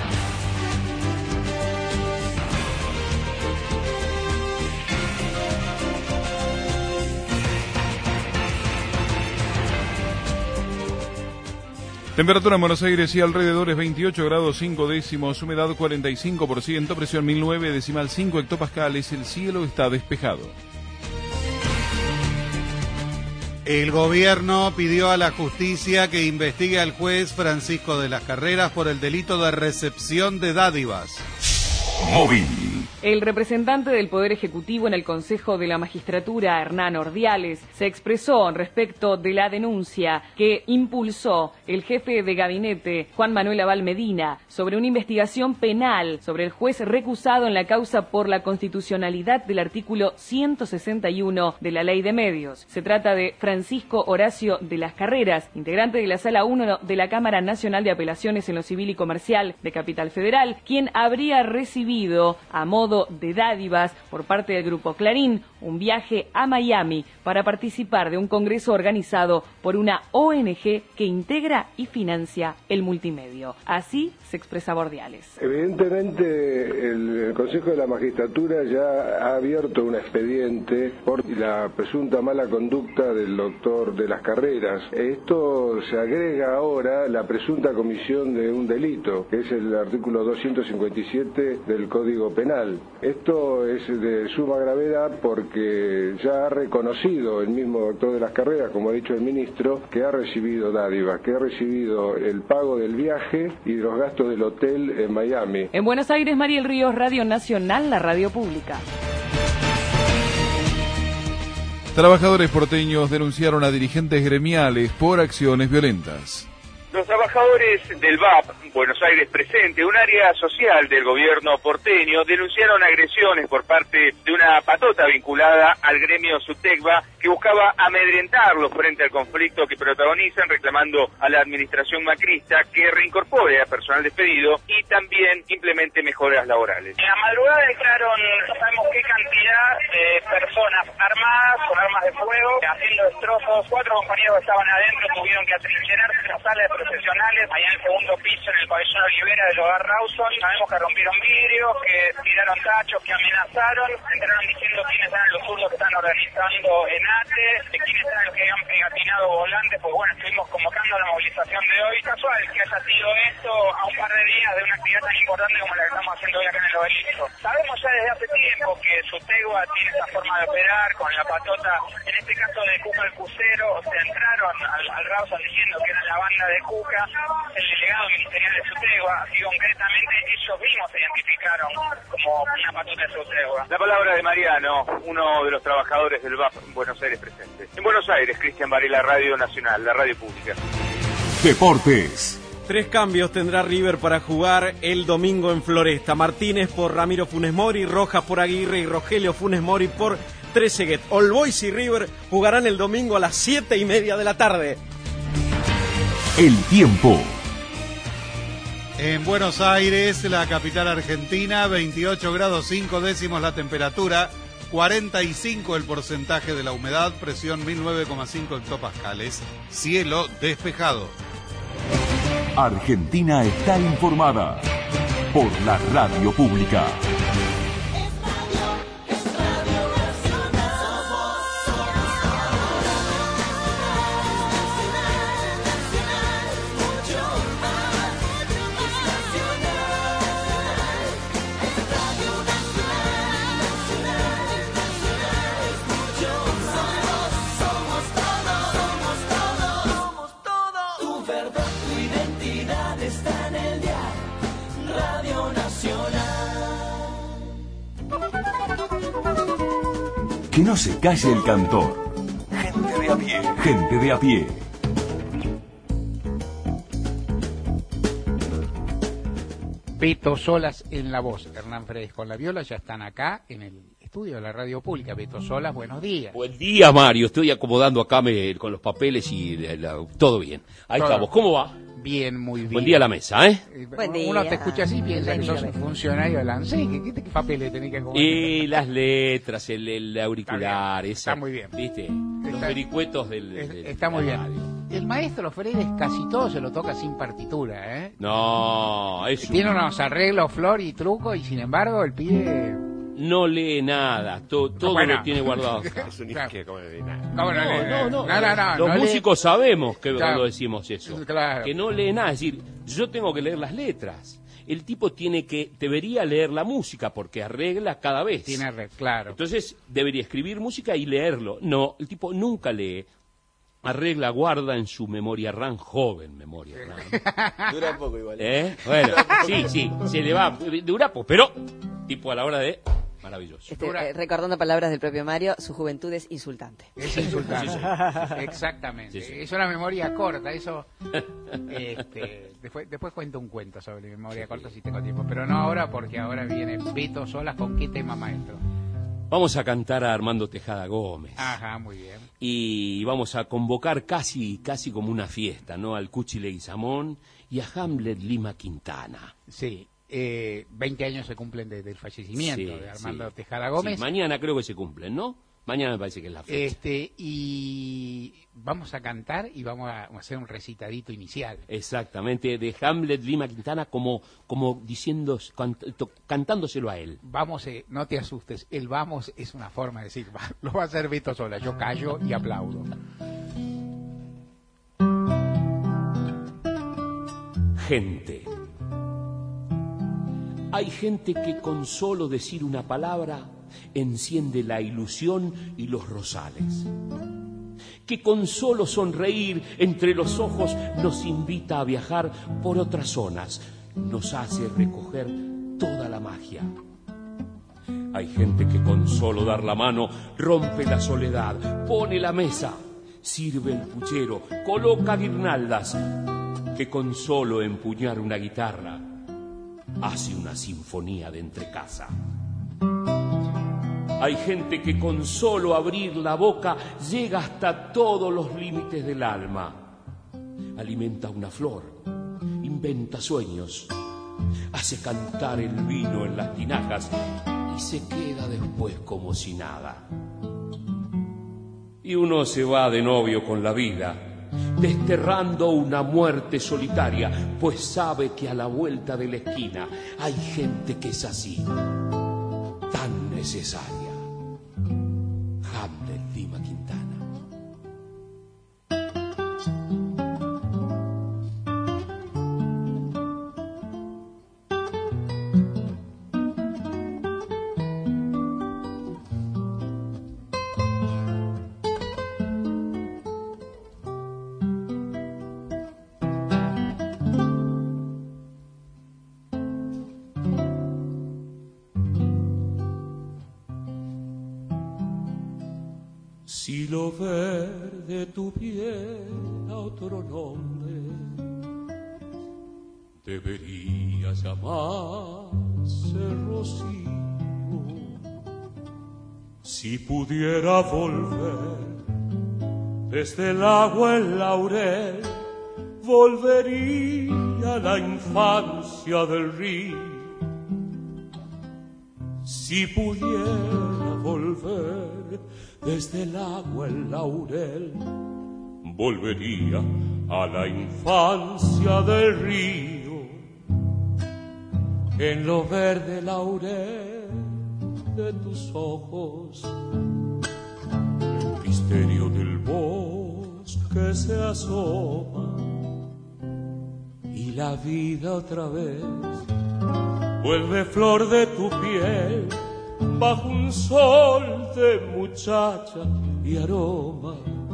Temperatura en Buenos Aires y alrededores 28 grados 5 décimos, humedad 45%, presión 1009,5 hectopascales, el cielo está despejado. El gobierno pidió a la justicia que investigue al juez Francisco de las Carreras por el delito de recepción de dádivas. Móvil. El representante del Poder Ejecutivo en el Consejo de la Magistratura, Hernán Ordiales, se expresó respecto de la denuncia que impulsó el jefe de gabinete, Juan Manuel Abal Medina, sobre una investigación penal sobre el juez recusado en la causa por la constitucionalidad del artículo 161 de la Ley de Medios. Se trata de Francisco Horacio de las Carreras, integrante de la Sala 1 de la Cámara Nacional de Apelaciones en lo Civil y Comercial de Capital Federal, quien habría recibido a modo de dádivas por parte del Grupo Clarín un viaje a Miami para participar de un congreso organizado por una ONG que integra y financia el multimedio. Así se expresa Ordiales. Evidentemente el Consejo de la Magistratura ya ha abierto un expediente por la presunta mala conducta del doctor de las Carreras. Esto se agrega ahora la presunta comisión de un delito, que es el artículo 257 del Código Penal. Esto es de suma gravedad porque ya ha reconocido el mismo doctor de las Carreras, como ha dicho el ministro, que ha recibido dádivas, que ha recibido el pago del viaje y los gastos del hotel en Miami. En Buenos Aires, Mariel Ríos, Radio Nacional, la radio pública. Trabajadores porteños denunciaron a dirigentes gremiales por acciones violentas. Los trabajadores del VAP, Buenos Aires Presente, un área social del gobierno porteño, denunciaron agresiones por parte de una patota vinculada al gremio Subtecba que buscaba amedrentarlos frente al conflicto que protagonizan, reclamando a la administración macrista que reincorpore a personal despedido y también implemente mejoras laborales. En la madrugada entraron, no sabemos qué cantidad de personas armadas, con armas de fuego, haciendo destrozos. 4 compañeros que estaban adentro tuvieron que atrincherarse en la sala de profesionales, allá en el segundo piso, en el pabellón Olivera del hogar Rawson. Sabemos que rompieron vidrios, que tiraron tachos, que amenazaron. Entraron diciendo quiénes eran los zurdos que están organizando en ATE, de quiénes eran los que habían pegatinado volantes. Pues bueno, estuvimos convocando a la movilización de hoy. Casual que haya sido esto a un par de días de una actividad tan importante como la que estamos haciendo hoy acá en el Obelisco. Sabemos ya desde hace tiempo que Subtecba tiene esta forma de operar con la patota, en este caso de Cuca el Cusero. O sea, entraron al Rawson diciendo que era la banda de Cuca, el delegado ministerial de Subtecba, y concretamente ellos mismos se identificaron como una patota de Subtecba. La palabra de Mariano, uno de los trabajadores del VAP Buenos Aires Presente. En Buenos Aires, Cristian Varela, Radio Nacional, la radio pública. Deportes. 3 cambios tendrá River para jugar el domingo en Floresta. Martínez por Ramiro Funes Mori, Rojas por Aguirre y Rogelio Funes Mori por Trezeguet. All Boys y River jugarán el domingo a las 7:30 de la tarde. El tiempo. En Buenos Aires, la capital argentina, 28 grados 5 décimos la temperatura, 45 el porcentaje de la humedad, presión 1009,5 hectopascales, cielo despejado. Argentina está informada por la radio pública. Que no se calle el cantor. Gente de a pie. Gente de a pie. Beto Solas en la voz, Hernán Fredes con la viola, ya están acá en el estudio de la radio pública. Beto Solas, buenos días. Buen día, Mario. Estoy acomodando acá con los papeles y todo bien. Ahí todo. Estamos. ¿Cómo va? Bien, muy bien. Buen día a la mesa, ¿eh? Buen día. Uno te escucha así y piensa que sos un funcionario de la ANSES. ¿Qué papeles tenés que acomodar? Y las letras, el auricular, está muy bien. ¿Viste? Los vericuetos del está muy bien. Radio. El maestro Fredes casi todo se lo toca sin partitura, ¿eh? No, eso. Tiene unos arreglos, flor y truco, y sin embargo el pibe no lee nada, todo lo tiene guardado. Es un isque, ¿cómo no lee nada? No. Los músicos sabemos que claro. cuando decimos eso, claro. Que no lee nada, es decir, yo tengo que leer las letras. El tipo debería leer la música porque arregla cada vez. Claro. Entonces debería escribir música y leerlo. No, el tipo nunca lee. Arregla, guarda en su memoria RAM, joven memoria RAM. Dura un poco igual. Bueno, sí, se le va, dura poco, pero tipo a la hora de... Maravilloso. Recordando palabras del propio Mario, su juventud es insultante. Es insultante. Sí. Exactamente. Sí. Es una memoria corta, eso. Después cuento un cuento sobre memoria corta si tengo tiempo, pero no ahora porque ahora viene Beto Solas con qué tema, maestro. Vamos a cantar a Armando Tejada Gómez. Ajá, muy bien. Y vamos a convocar casi como una fiesta, ¿no? Al Cuchi Leguizamón y a Hamlet Lima Quintana. Sí. 20 años se cumplen desde el fallecimiento de Armando Tejada Gómez. Sí, mañana creo que se cumplen, ¿no? Mañana me parece que es la fecha. Y vamos a cantar y vamos a hacer un recitadito inicial. Exactamente, de Hamlet Lima Quintana como diciendo, cantándoselo a él. Vamos, no te asustes, el vamos es una forma de decir, lo va a hacer Beto Sola, yo callo y aplaudo. Gente. Hay gente que con solo decir una palabra enciende la ilusión y los rosales. Que con solo sonreír entre los ojos nos invita a viajar por otras zonas, nos hace recoger toda la magia. Hay gente que con solo dar la mano rompe la soledad, pone la mesa, sirve el puchero, coloca guirnaldas, que con solo empuñar una guitarra hace una sinfonía de entrecasa. Hay gente que con solo abrir la boca llega hasta todos los límites del alma. Alimenta una flor, inventa sueños, hace cantar el vino en las tinajas y se queda después como si nada. Y uno se va de novio con la vida, desterrando una muerte solitaria, pues sabe que a la vuelta de la esquina hay gente que es así, tan necesaria. Hamlet, Lima Quintana. Si lo verde tuviera otro nombre, debería llamarse rocío. Si pudiera volver desde el agua el laurel, volvería a la infancia del río. Si pudiera volver desde el agua el laurel, volvería a la infancia del río. En lo verde laurel de tus ojos, el misterio del bosque se asoma, y la vida otra vez vuelve flor de tu piel, bajo un sol de muchacha y aroma.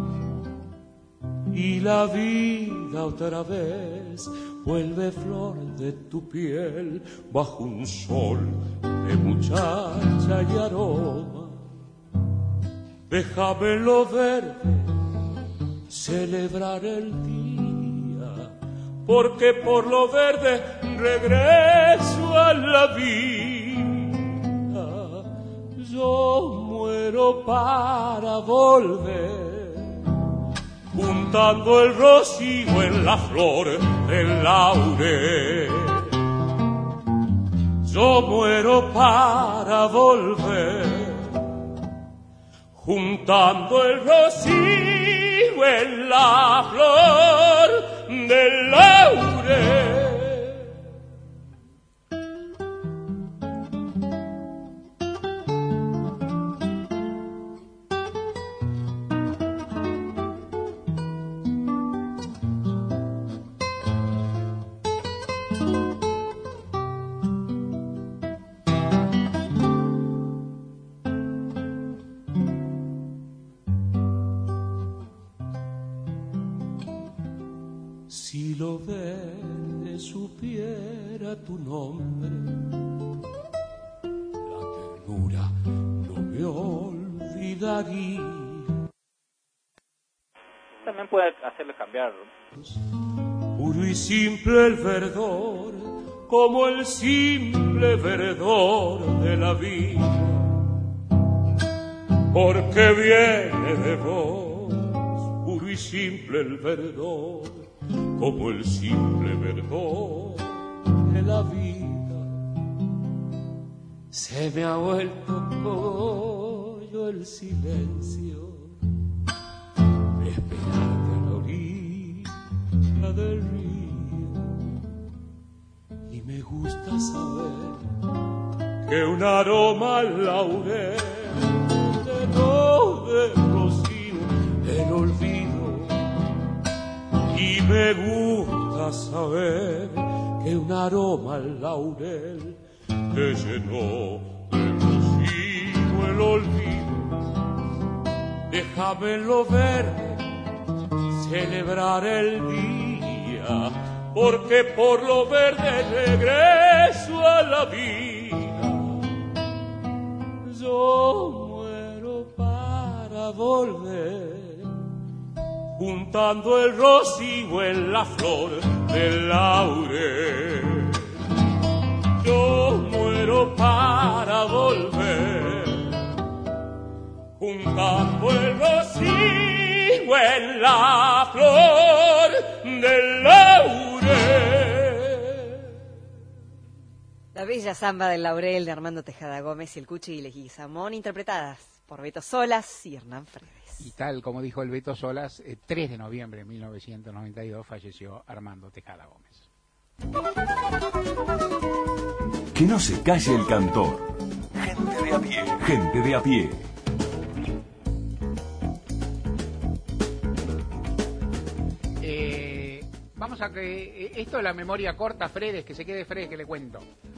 Y la vida otra vez vuelve flor de tu piel, bajo un sol de muchacha y aroma. Déjame lo verde celebrar el día, porque por lo verde regreso a la vida. Yo muero para volver, juntando el rocío en la flor del laurel. Yo muero para volver, juntando el rocío en la flor del laurel. Si lo verde supiera tu nombre, la ternura no me olvidaría. También puede hacerle cambiar. Puro y simple el verdor, como el simple verdor de la vida, porque viene de vos, puro y simple el verdor, como el simple verdor de la vida. Se me ha vuelto pollo el silencio de esperarte a la orilla del río, y me gusta saber que un aroma al laurel, de rocío, el olvido. Y me gusta saber que un aroma al laurel te llenó de rocío el olvido. Déjame en lo verde celebrar el día, porque por lo verde regreso a la vida. Yo muero para volver, juntando el rocío en la flor del laurel. Yo muero para volver, juntando el rocío en la flor del laurel. La bella samba del laurel de Armando Tejada Gómez y el Cuchi y Leguizamón, interpretadas por Beto Solas y Hernán Fredes. Y tal como dijo el Beto Solas, 3 de noviembre de 1992 falleció Armando Tejada Gómez. Que no se calle el cantor. Gente de a pie. Gente de a pie. Vamos a que esto de la memoria corta, Fredes, que se quede Fredes, que le cuento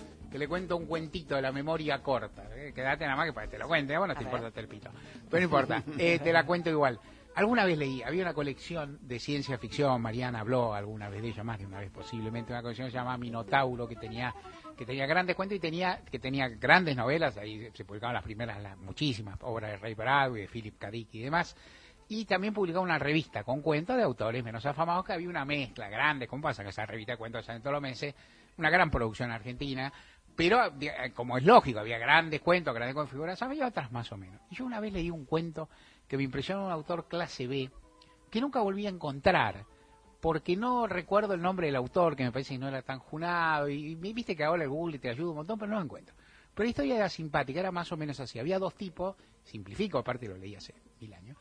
un cuentito de la memoria corta. Quédate nada más que para que te lo cuente, bueno, no te importa el pito, pero no importa, te la cuento igual. Alguna vez leí, había una colección de ciencia ficción, Mariana habló alguna vez de ella, más de una vez posiblemente, una colección que se llamaba Minotauro, que tenía grandes cuentos y que tenía grandes novelas, ahí se publicaban las primeras, muchísimas obras de Ray Bradbury, de Philip K. Dick y demás. Y también publicaba una revista con cuentos de autores menos afamados, que había una mezcla grande, como pasa que esa revista de cuentos salen todos los meses, una gran producción argentina, pero como es lógico, había grandes cuentos figuras, había otras más o menos. Y yo una vez leí un cuento que me impresionó de un autor clase B, que nunca volví a encontrar, porque no recuerdo el nombre del autor, que me parece que no era tan junado, y viste que ahora el Google te ayuda un montón, pero no lo encuentro. Pero la historia era simpática, era más o menos así. Había dos tipos, simplifico, aparte lo leí hace 1000 años,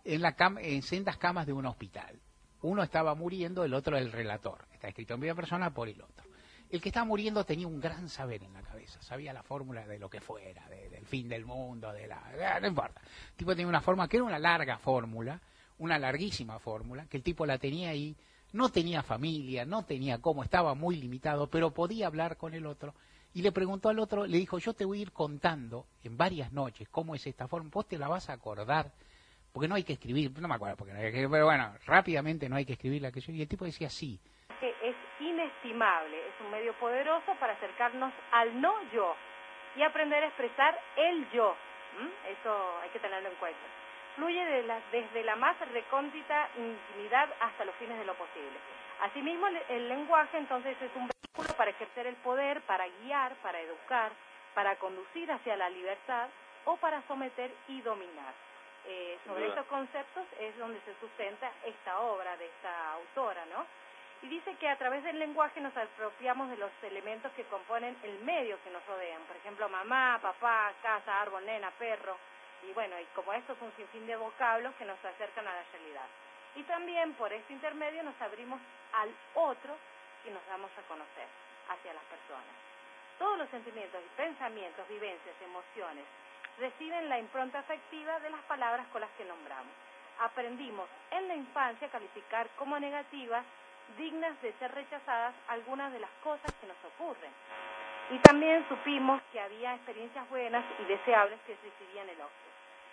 en sendas camas de un hospital. Uno estaba muriendo, el otro el relator. Está escrito en primera persona por el otro. El que estaba muriendo tenía un gran saber en la cabeza. Sabía la fórmula de lo que fuera, del fin del mundo, no importa. El tipo tenía una fórmula que era una larga fórmula, una larguísima fórmula, que el tipo la tenía ahí. No tenía familia, no tenía cómo, estaba muy limitado, pero podía hablar con el otro. Y le preguntó al otro, le dijo, yo te voy a ir contando en varias noches cómo es esta fórmula. Vos te la vas a acordar. Porque no hay que escribir, no me acuerdo porque no hay que escribir, pero bueno, rápidamente no hay que escribir la que yo. Y el tipo decía sí. Es inestimable, es un medio poderoso para acercarnos al no yo y aprender a expresar el yo. Eso hay que tenerlo en cuenta. Fluye desde la más recóndita intimidad hasta los fines de lo posible. Asimismo, el lenguaje entonces es un vehículo para ejercer el poder, para guiar, para educar, para conducir hacia la libertad o para someter y dominar. Sobre estos conceptos es donde se sustenta esta obra de esta autora, ¿no? Y dice que a través del lenguaje nos apropiamos de los elementos que componen el medio que nos rodean. Por ejemplo, mamá, papá, casa, árbol, nena, perro. Y bueno, y como esto es un sinfín de vocablos que nos acercan a la realidad. Y también por este intermedio nos abrimos al otro y nos damos a conocer hacia las personas. Todos los sentimientos y pensamientos, vivencias, emociones, reciben la impronta afectiva de las palabras con las que nombramos. Aprendimos en la infancia a calificar como negativas, dignas de ser rechazadas, algunas de las cosas que nos ocurren. Y también supimos que había experiencias buenas y deseables que recibían elogio.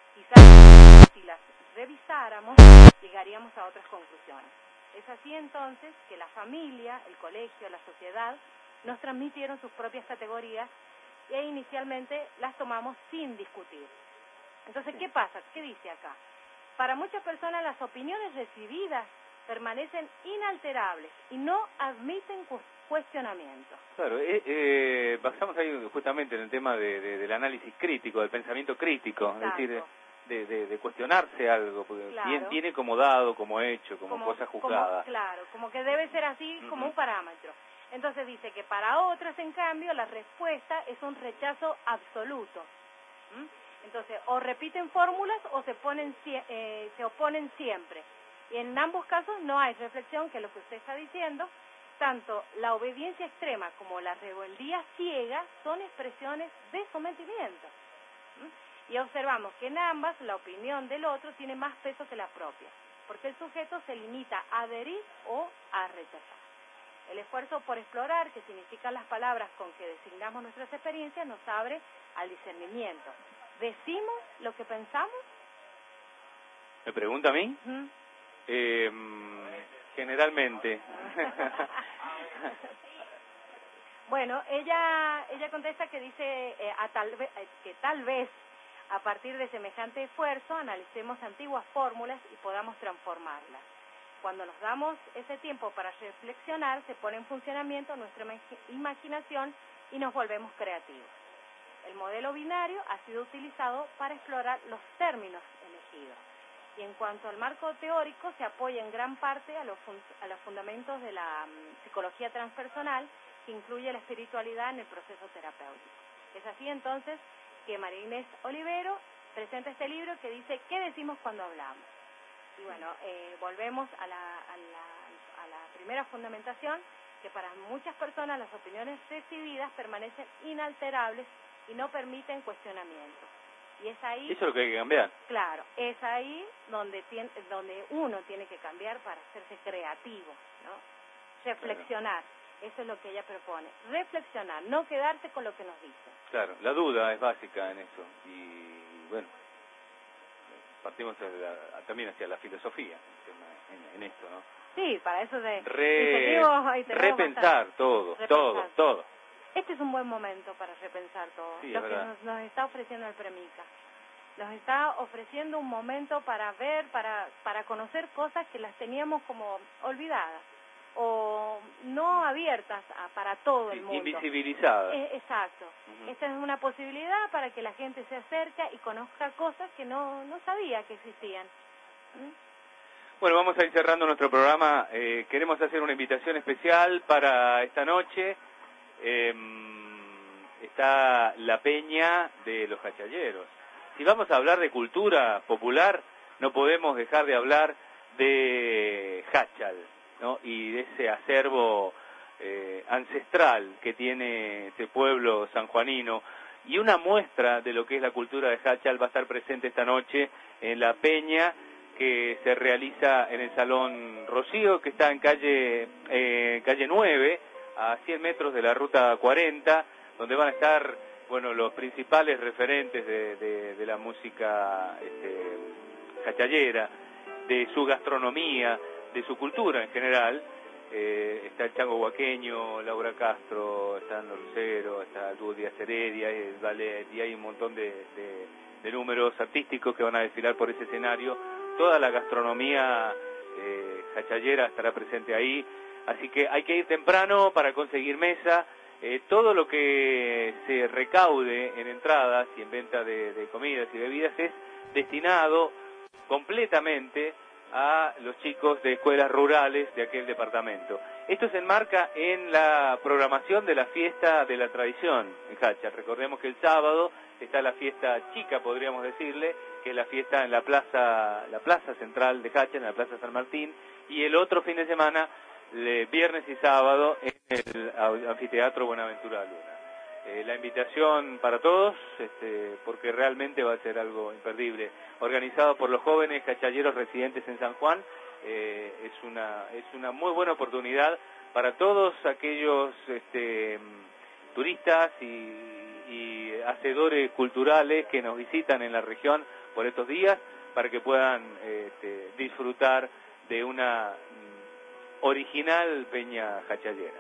Quizás si las revisáramos, llegaríamos a otras conclusiones. Es así entonces que la familia, el colegio, la sociedad nos transmitieron sus propias categorías e inicialmente las tomamos sin discutir. Entonces, ¿qué pasa? ¿Qué dice acá? Para muchas personas las opiniones recibidas permanecen inalterables y no admiten cuestionamiento. Claro, basamos ahí justamente en el tema del análisis crítico, del pensamiento crítico, Exacto. es decir, de cuestionarse algo, porque Claro. tiene como dado, como hecho, como cosa juzgada. Como que debe ser así, como un parámetro. Entonces dice que para otras, en cambio, la respuesta es un rechazo absoluto. Entonces, o repiten fórmulas o se oponen siempre. Y en ambos casos no hay reflexión, que es lo que usted está diciendo. Tanto la obediencia extrema como la rebeldía ciega son expresiones de sometimiento. Y observamos que en ambas la opinión del otro tiene más peso que la propia, porque el sujeto se limita a adherir o a rechazar. El esfuerzo por explorar qué significan las palabras con que designamos nuestras experiencias nos abre al discernimiento. ¿Decimos lo que pensamos? ¿Me pregunta a mí? Generalmente. Bueno, ella contesta que dice que tal vez A partir de semejante esfuerzo, analicemos antiguas fórmulas y podamos transformarlas. Cuando nos damos ese tiempo para reflexionar, se pone en funcionamiento nuestra imaginación y nos volvemos creativos. El modelo binario ha sido utilizado para explorar los términos elegidos. Y en cuanto al marco teórico, se apoya en gran parte a los fundamentos de la psicología transpersonal, que incluye la espiritualidad en el proceso terapéutico. Es así entonces que María Inés Olivero presenta este libro que dice ¿qué decimos cuando hablamos? Y bueno, volvemos a la primera fundamentación, que para muchas personas las opiniones recibidas permanecen inalterables y no permiten cuestionamiento. Y es ahí... Eso es lo que hay que cambiar. Claro, es ahí donde uno tiene que cambiar para hacerse creativo, ¿no? Reflexionar, eso es lo que ella propone. Reflexionar, no quedarse con lo que nos dice. Claro, la duda es básica en eso. Y bueno, partimos también hacia la filosofía en esto, ¿no? Sí, para eso de... repensar todo. Este es un buen momento para repensar todo, sí, lo que nos está ofreciendo el Premica. Nos está ofreciendo un momento para ver, para conocer cosas que las teníamos como olvidadas o no abiertas para todo el mundo. Invisibilizadas. Exacto. Esta es una posibilidad para que la gente se acerque y conozca cosas que no sabía que existían. Bueno, vamos a ir cerrando nuestro programa. Queremos hacer una invitación especial para esta noche. Está la peña de los hachalleros. Si vamos a hablar de cultura popular, no podemos dejar de hablar de Hachal, ¿no? Y de ese acervo ancestral que tiene ese pueblo sanjuanino. Y una muestra de lo que es la cultura de Hachal va a estar presente esta noche en la peña que se realiza en el Salón Rocío, que está en calle 9, a 100 metros de la Ruta 40, donde van a estar, bueno, los principales referentes de la música hachallera, de su gastronomía, de su cultura en general. Está el Chango Huaqueño, Laura Castro, están los Luceros, está el dúo Díaz Heredia, el ballet, y hay un montón de números artísticos que van a desfilar por ese escenario. Toda la gastronomía hachallera estará presente ahí. Así que hay que ir temprano para conseguir mesa. Todo lo que se recaude en entradas y en venta de comidas y bebidas es destinado completamente a los chicos de escuelas rurales de aquel departamento. Esto se enmarca en la programación de la fiesta de la tradición en Hachal. Recordemos que el sábado está la fiesta chica, podríamos decirle, que es la fiesta en la plaza central de Hachal, en la Plaza San Martín, y el otro fin de semana, viernes y sábado, en el Anfiteatro Buenaventura Luna. La invitación para todos, porque realmente va a ser algo imperdible. Organizado por los jóvenes hachalleros residentes en San Juan, es una muy buena oportunidad para todos aquellos turistas y hacedores culturales que nos visitan en la región por estos días, para que puedan disfrutar de una original peña hachallera.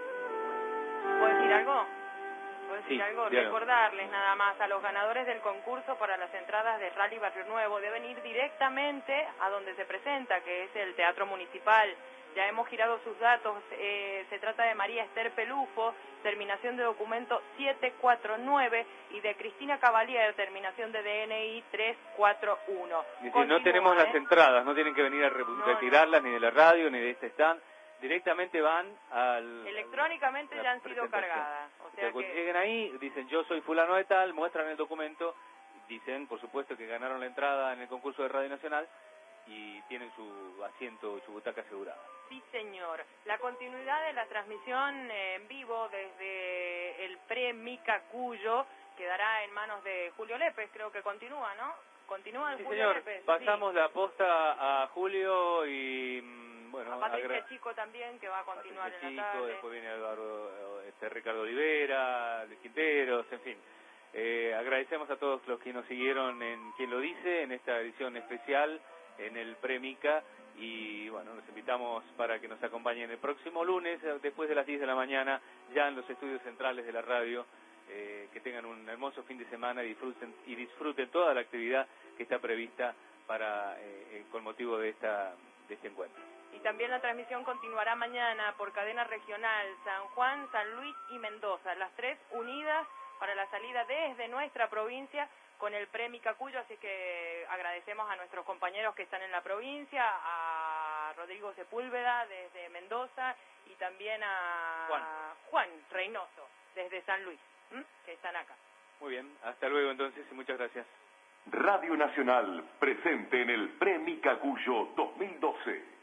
¿Puedo decir algo? Sí, Recordarles nada más a los ganadores del concurso para las entradas de Rally Barrio Nuevo deben ir directamente a donde se presenta, que es el Teatro Municipal. Ya hemos girado sus datos, se trata de María Esther Pelufo, terminación de documento 749, y de Cristina Cavalier, terminación de DNI 341. Dice, no tenemos las entradas, no tienen que venir a retirarlas ni de la radio ni de este stand. Directamente van al... Electrónicamente ya han sido cargadas. O sea que lleguen ahí, dicen yo soy fulano de tal, muestran el documento, dicen por supuesto que ganaron la entrada en el concurso de Radio Nacional y tienen su asiento y su butaca asegurada. Sí, señor. La continuidad de la transmisión en vivo desde el Premica Cuyo quedará en manos de Julio Lépez, creo que continúa, ¿no? Continúa el sí, Julio señor. Lépez. Pasamos la posta a Julio y... Bueno, a Patricia Chico también, que va a continuar en la tarde. Después viene Ricardo Olivera, Luis Quinteros, en fin. Agradecemos a todos los que nos siguieron en Quien lo Dice, en esta edición especial, en el Premica, y bueno, los invitamos para que nos acompañen el próximo lunes, después de las 10 de la mañana, ya en los estudios centrales de la radio, que tengan un hermoso fin de semana y disfruten toda la actividad que está prevista para con motivo de este encuentro. Y también la transmisión continuará mañana por cadena regional San Juan, San Luis y Mendoza, las tres unidas para la salida desde nuestra provincia con el Premica Cuyo, así que agradecemos a nuestros compañeros que están en la provincia, a Rodrigo Sepúlveda desde Mendoza y también a Juan Reynoso desde San Luis, que están acá. Muy bien, hasta luego entonces y muchas gracias. Radio Nacional, presente en el Premica Cuyo 2012.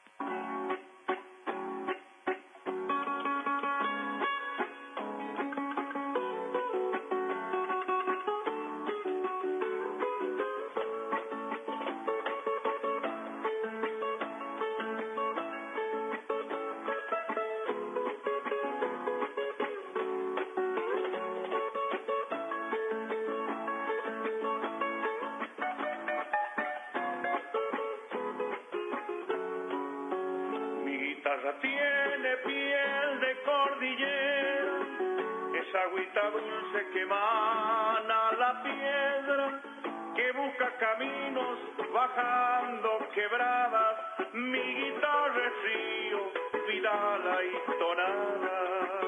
Tiene piel de cordillera, esa agüita dulce que emana la piedra, que busca caminos bajando quebradas, mi guitarra es río, vidala y tonada.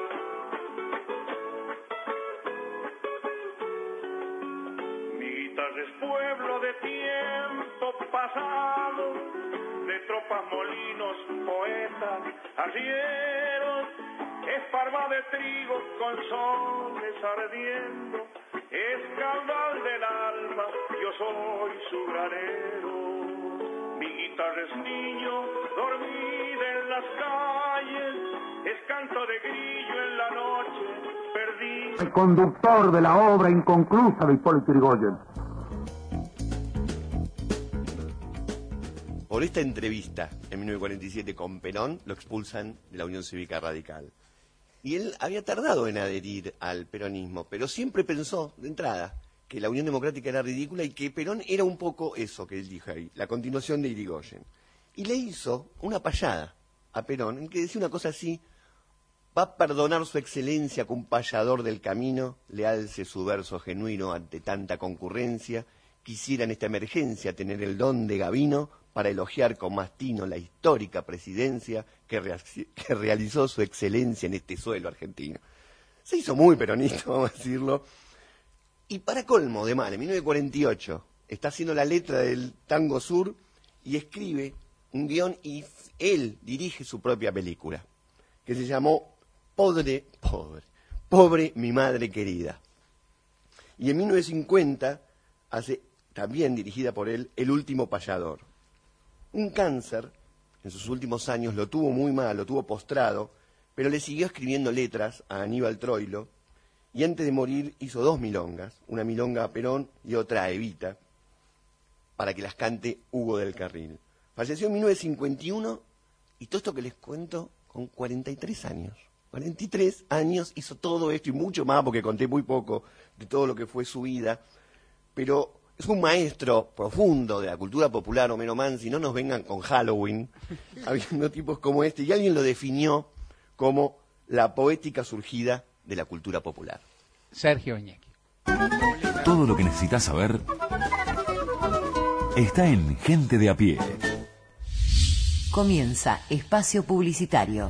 Mi guitarra es pueblo de tiempo pasado, de tropas, molinos, poetas, arrieros, es parma de trigo con soles ardiendo, es caudal del alma, yo soy su granero. Mi guitarra es niño, dormida en las calles, es canto de grillo en la noche, perdido. El conductor de la obra inconclusa de Hipólito Yrigoyen. Por esta entrevista en 1947 con Perón, lo expulsan de la Unión Cívica Radical. Y él había tardado en adherir al peronismo, pero siempre pensó, de entrada, que la Unión Democrática era ridícula y que Perón era un poco eso que él dijo ahí, la continuación de Irigoyen. Y le hizo una payada a Perón, en que decía una cosa así: va a perdonar su excelencia que un payador del camino le alce su verso genuino ante tanta concurrencia. Quisiera en esta emergencia tener el don de Gavino para elogiar con más tino la histórica presidencia que realizó su excelencia en este suelo argentino. Se hizo muy peronista, vamos a decirlo. Y para colmo de mal, en 1948 está haciendo la letra del Tango Sur y escribe un guión y él dirige su propia película, que se llamó Pobre mi madre querida. Y en 1950 hace, también dirigida por él, El último payador. Un cáncer, en sus últimos años, lo tuvo muy mal, lo tuvo postrado, pero le siguió escribiendo letras a Aníbal Troilo, y antes de morir hizo 2 milongas, una milonga a Perón y otra a Evita, para que las cante Hugo del Carril. Falleció en 1951, y todo esto que les cuento con 43 años. 43 años hizo todo esto y mucho más, porque conté muy poco de todo lo que fue su vida, pero es un maestro profundo de la cultura popular, Homero Mansi. No nos vengan con Halloween, habiendo tipos como este. Y alguien lo definió como la poética surgida de la cultura popular. Sergio Iñaki. Todo lo que necesitas saber está en Gente de a Pie. Comienza Espacio Publicitario.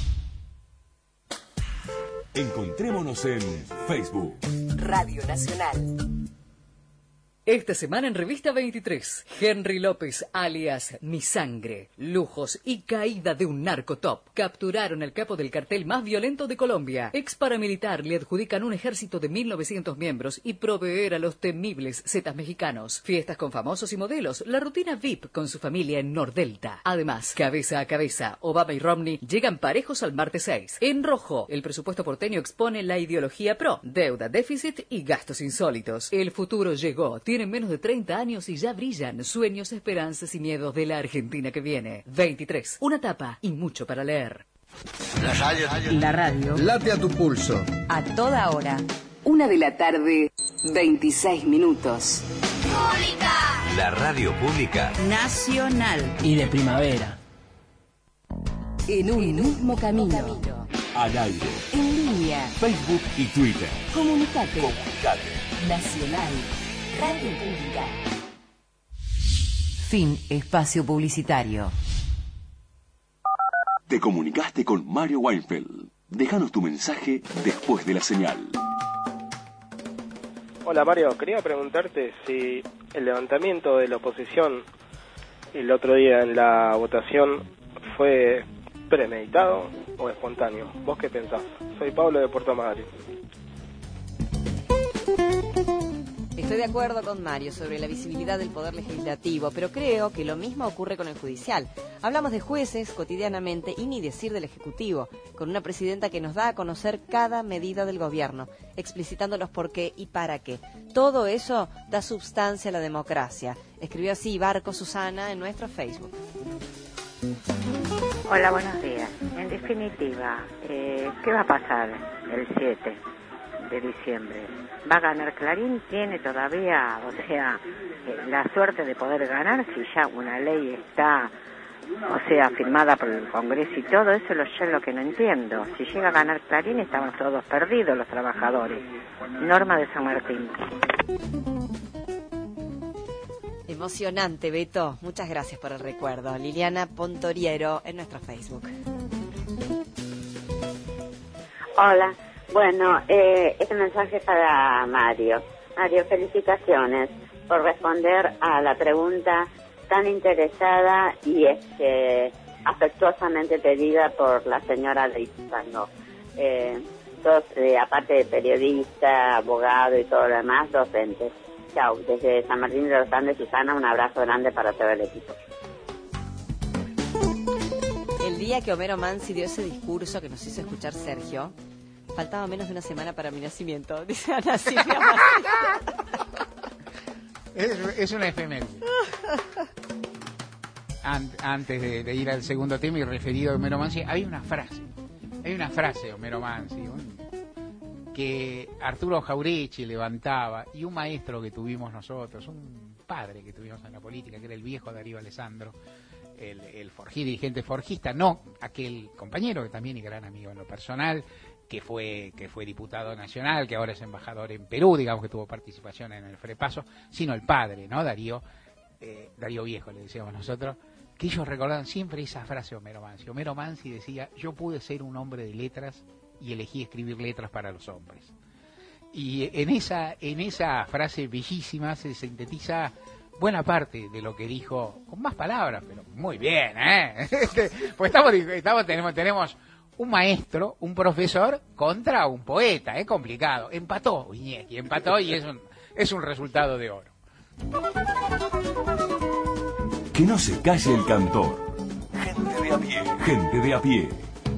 Encontrémonos en Facebook. Radio Nacional. Esta semana en Revista 23, Henry López, alias Mi Sangre, lujos y caída de un narcotop. Capturaron al capo del cartel más violento de Colombia. Ex paramilitar le adjudican un ejército de 1.900 miembros y proveer a los temibles zetas mexicanos. Fiestas con famosos y modelos, la rutina VIP con su familia en Nordelta. Además, cabeza a cabeza, Obama y Romney llegan parejos al martes 6. En rojo, el presupuesto porteño expone la ideología pro, deuda, déficit y gastos insólitos. El futuro llegó. Tienen menos de 30 años y ya brillan sueños, esperanzas y miedos de la Argentina que viene. 23. Una tapa y mucho para leer. La radio. Late a tu pulso. A toda hora. 1 de la tarde, 26 minutos. La radio pública Nacional. y de primavera. En un mismo camino. Al aire. En línea. día. Facebook y Twitter. Comunicate. Nacional. Radio Pública. Fin espacio publicitario. Te comunicaste con Mario Weinfeld. Déjanos tu mensaje después de la señal. Hola Mario, quería preguntarte si el levantamiento de la oposición el otro día en la votación fue premeditado o espontáneo. ¿Vos qué pensás? Soy Pablo de Puerto Madryn. Estoy de acuerdo con Mario sobre la visibilidad del poder legislativo, pero creo que lo mismo ocurre con el judicial. Hablamos de jueces cotidianamente y ni decir del Ejecutivo, con una presidenta que nos da a conocer cada medida del gobierno, explicitando los por qué y para qué. Todo eso da substancia a la democracia. Escribió así Barco Susana en nuestro Facebook. Hola, buenos días. En definitiva, ¿qué va a pasar el 7 de diciembre? ¿Va a ganar Clarín? Tiene todavía, la suerte de poder ganar si ya una ley está, firmada por el Congreso y todo eso es lo que no entiendo. Si llega a ganar Clarín, estamos todos perdidos los trabajadores. Norma de San Martín. Emocionante, Beto. Muchas gracias por el recuerdo. Liliana Pontoriero en nuestro Facebook. Hola. Bueno, este mensaje es para Mario. Mario, felicitaciones por responder a la pregunta tan interesada y afectuosamente pedida por la señora de Ipsango. Sos, aparte de periodista, abogado y todo lo demás, docente. Chau, desde San Martín de los Andes, Susana, un abrazo grande para todo el equipo. El día que Homero Mansi dio ese discurso que nos hizo escuchar Sergio, faltaba menos de una semana para mi nacimiento, dice Ana Silvia. Es una efeméride. Antes de ir al segundo tema y referido a Homero Mansi, hay una frase de Homero Mansi que Arturo Jaurechi levantaba, y un maestro que tuvimos nosotros, un padre que tuvimos en la política, que era el viejo Darío Alessandro, el dirigente forjista, no aquel compañero que también es gran amigo en lo personal, que fue diputado nacional, que ahora es embajador en Perú, digamos que tuvo participación en el Frepaso, sino el padre, ¿no? Darío Viejo, le decíamos nosotros, que ellos recordaban siempre esa frase de Homero Mansi. Homero Mansi decía: yo pude ser un hombre de letras y elegí escribir letras para los hombres. Y en esa frase bellísima se sintetiza buena parte de lo que dijo, con más palabras, pero muy bien, ¿eh? Pues tenemos un maestro, un profesor contra un poeta, es complicado. Empató Iñaki, y es un resultado de oro. Que no se calle el cantor. Gente de a pie. Gente de a pie.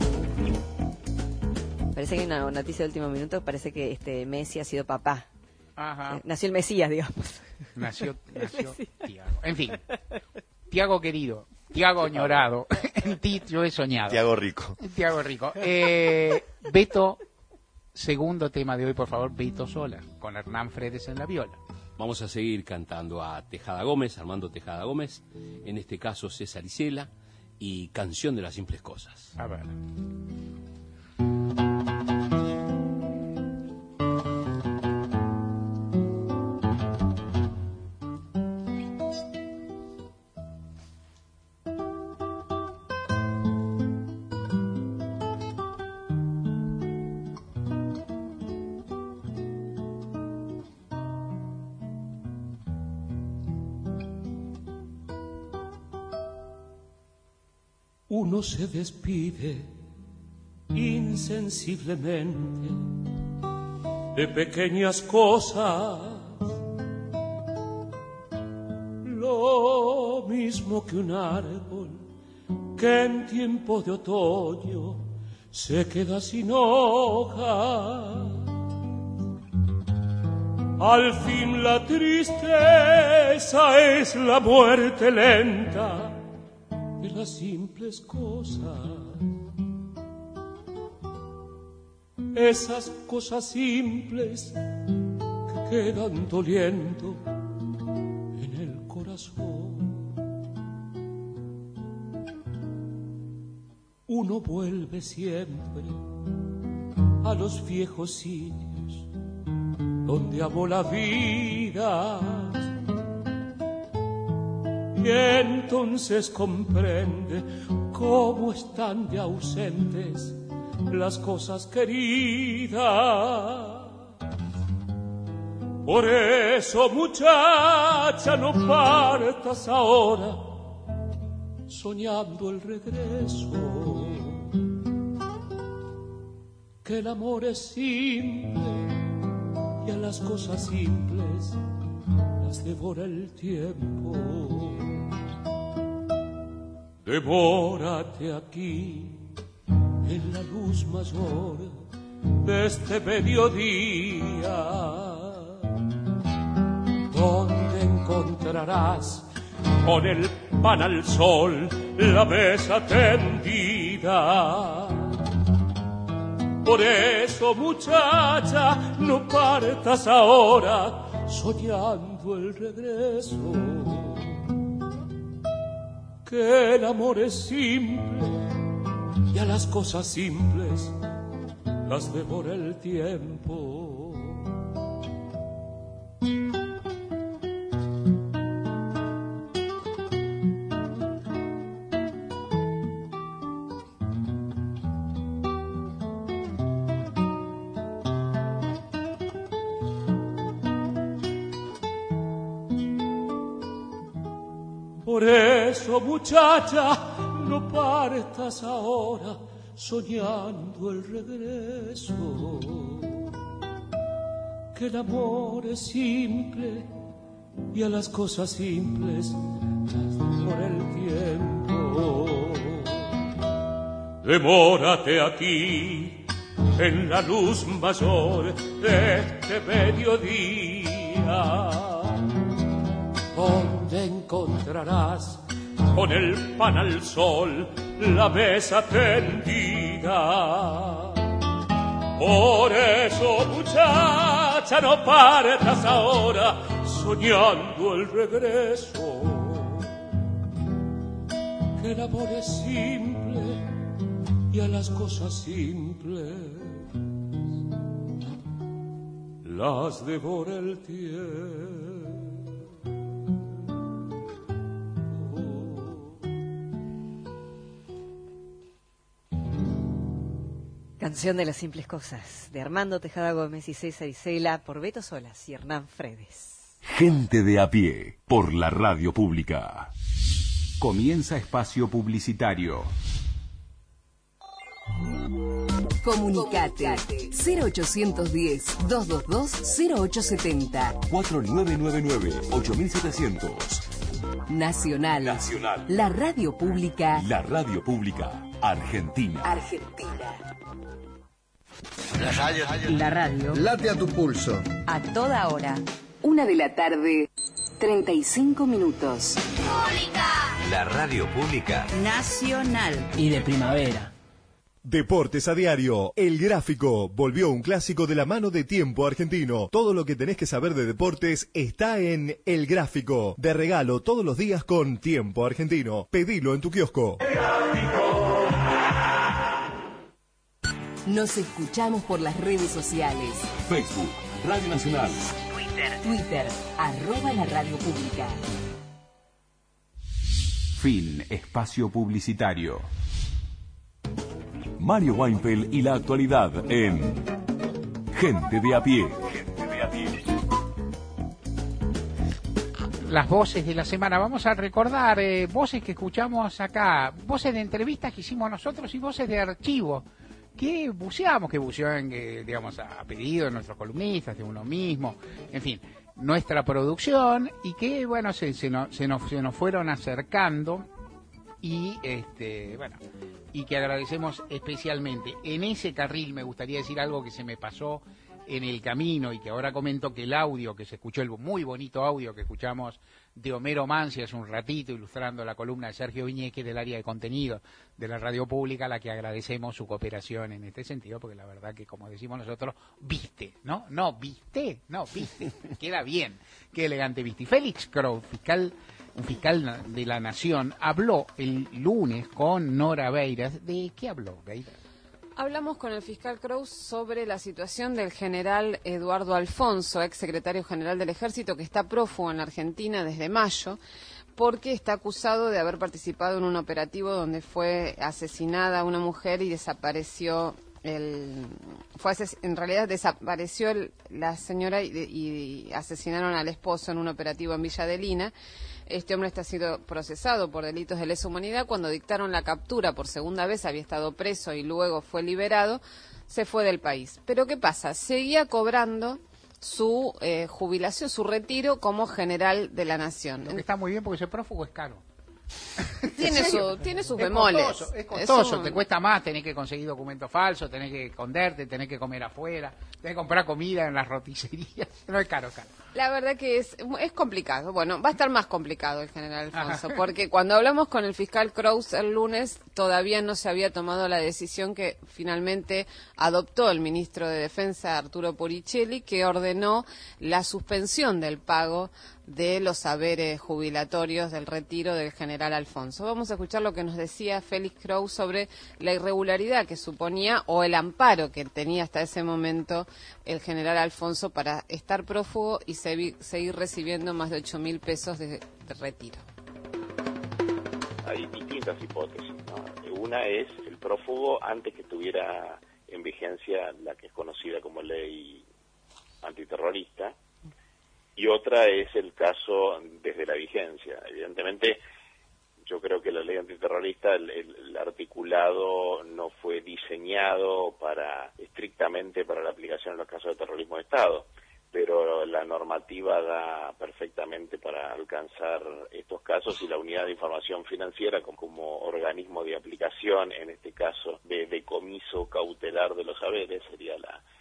Parece que hay una noticia de último minuto, parece que Messi ha sido papá. Ajá. Nació el Mesías, digamos. Nació Tiago. En fin, Tiago querido, Tiago añorado, en ti yo he soñado. Tiago rico. Beto, segundo tema de hoy, por favor, Beto Sola, con Hernán Fredes en la viola. Vamos a seguir cantando a Tejada Gómez, Armando Tejada Gómez, en este caso César Isela, y Canción de las Simples Cosas. A ver. Uno se despide insensiblemente de pequeñas cosas, lo mismo que un árbol que en tiempo de otoño se queda sin hoja. Al fin la tristeza es la muerte lenta de las simples cosas, esas cosas simples que quedan doliendo en el corazón. Uno vuelve siempre a los viejos sitios donde amó la vida. Y entonces comprende cómo están de ausentes las cosas queridas. Por eso, muchacha, no partas ahora soñando el regreso, que el amor es simple y a las cosas simples las devora el tiempo. Demórate aquí en la luz mayor de este mediodía, donde encontrarás con el pan al sol la mesa tendida. Por eso, muchacha, no partas ahora soñando el regreso, que el amor es simple y a las cosas simples las devora el tiempo. Por eso, muchacha, no partas ahora soñando el regreso, que el amor es simple y a las cosas simples las devora el tiempo. Demórate aquí en la luz mayor de este mediodía, donde encontrarás con el pan al sol la mesa tendida. Por eso, muchacha, no partas ahora soñando el regreso, que el amor es simple y a las cosas simples las devora el tiempo. Canción de las simples cosas, de Armando Tejada Gómez y César Isela, por Beto Solas y Hernán Fredes. Gente de a pie, por la radio pública. Comienza espacio publicitario. Comunicate 0810-222-0870 4999-8700. Nacional. La radio pública. La radio pública Argentina. La radio. Late a tu pulso. A toda hora. 1:35 PM. La radio pública Nacional. Y de primavera. Deportes a diario. El Gráfico volvió un clásico de la mano de Tiempo Argentino. Todo lo que tenés que saber de deportes está en El Gráfico. De regalo todos los días con Tiempo Argentino. Pedilo en tu kiosco. El Gráfico. Nos escuchamos por las redes sociales. Facebook, Radio Nacional. Twitter, @la radio pública. Fin espacio publicitario. Mario Weinfeld y la actualidad en Gente de a pie. Las voces de la semana. Vamos a recordar voces que escuchamos acá, voces de entrevistas que hicimos nosotros y voces de archivo que buceamos, digamos, a pedido de nuestros columnistas, de uno mismo, en fin, nuestra producción, y que, bueno, se nos fueron acercando y, y que agradecemos especialmente. En ese carril me gustaría decir algo que se me pasó en el camino y que ahora comento, que el audio que se escuchó, el muy bonito audio que escuchamos de Homero Mancia hace un ratito, ilustrando la columna de Sergio Viñeque del área de contenido de la radio pública, a la que agradecemos su cooperación en este sentido, porque la verdad que, como decimos nosotros, viste, queda bien, qué elegante viste. Y Félix Crow, un fiscal de la Nación, habló el lunes con Nora Beiras. ¿De qué habló, Beiras? Hablamos con el fiscal Kraus sobre la situación del general Eduardo Alfonso, ex secretario general del Ejército, que está prófugo en la Argentina desde mayo, porque está acusado de haber participado en un operativo donde fue asesinada una mujer y desapareció en realidad desapareció la señora y asesinaron al esposo en un operativo en Villa Adelina. Este hombre está siendo procesado por delitos de lesa humanidad. Cuando dictaron la captura por segunda vez, había estado preso y luego fue liberado, se fue del país. Pero ¿qué pasa? Seguía cobrando su jubilación, su retiro como general de la Nación. Lo que está muy bien porque ese prófugo es caro. Tiene sus bemoles. Es costoso, te cuesta más, tenés que conseguir documentos falsos, tenés que esconderte, tenés que comer afuera, tenés que comprar comida en las roticerías. No es caro. La verdad que es complicado. Bueno, va a estar más complicado el general Alfonso, porque cuando hablamos con el fiscal Kraus el lunes, todavía no se había tomado la decisión que finalmente adoptó el ministro de Defensa, Arturo Puricelli, que ordenó la suspensión del pago de los haberes jubilatorios del retiro del general Alfonso. Vamos a escuchar lo que nos decía Félix Kraus sobre la irregularidad que suponía o el amparo que tenía hasta ese momento el general Alfonso para estar prófugo y seguir recibiendo más de 8.000 pesos de retiro. Hay distintas hipótesis, ¿no? Una es el prófugo antes que estuviera en vigencia la que es conocida como ley antiterrorista, y otra es el caso desde la vigencia. Evidentemente, yo creo que la ley antiterrorista, el articulado no fue diseñado estrictamente para la aplicación en los casos de terrorismo de Estado, pero la normativa da perfectamente para alcanzar estos casos, y la unidad de información financiera como organismo de aplicación, en este caso de decomiso cautelar de los haberes, sería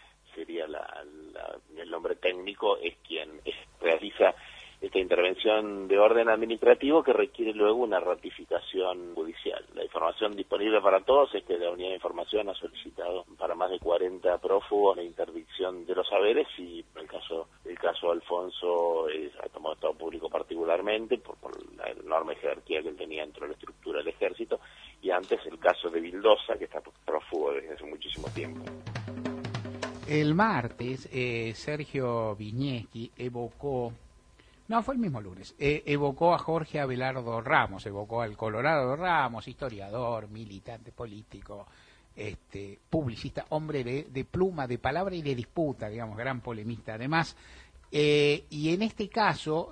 el nombre técnico, es quien realiza esta intervención de orden administrativo que requiere luego una ratificación judicial. La información disponible para todos es que la unidad de información ha solicitado para más de 40 prófugos la interdicción de los haberes, y el caso Alfonso ha tomado estado público particularmente por la enorme jerarquía que él tenía dentro de la estructura del Ejército, y antes el caso de Vildosa, que está prófugo desde hace muchísimo tiempo. El martes, Sergio Viñeski evocó, no, fue el mismo lunes, evocó a Jorge Abelardo Ramos, evocó al Colorado Ramos, historiador, militante político, publicista, hombre de pluma, de palabra y de disputa, digamos, gran polemista además. Y en este caso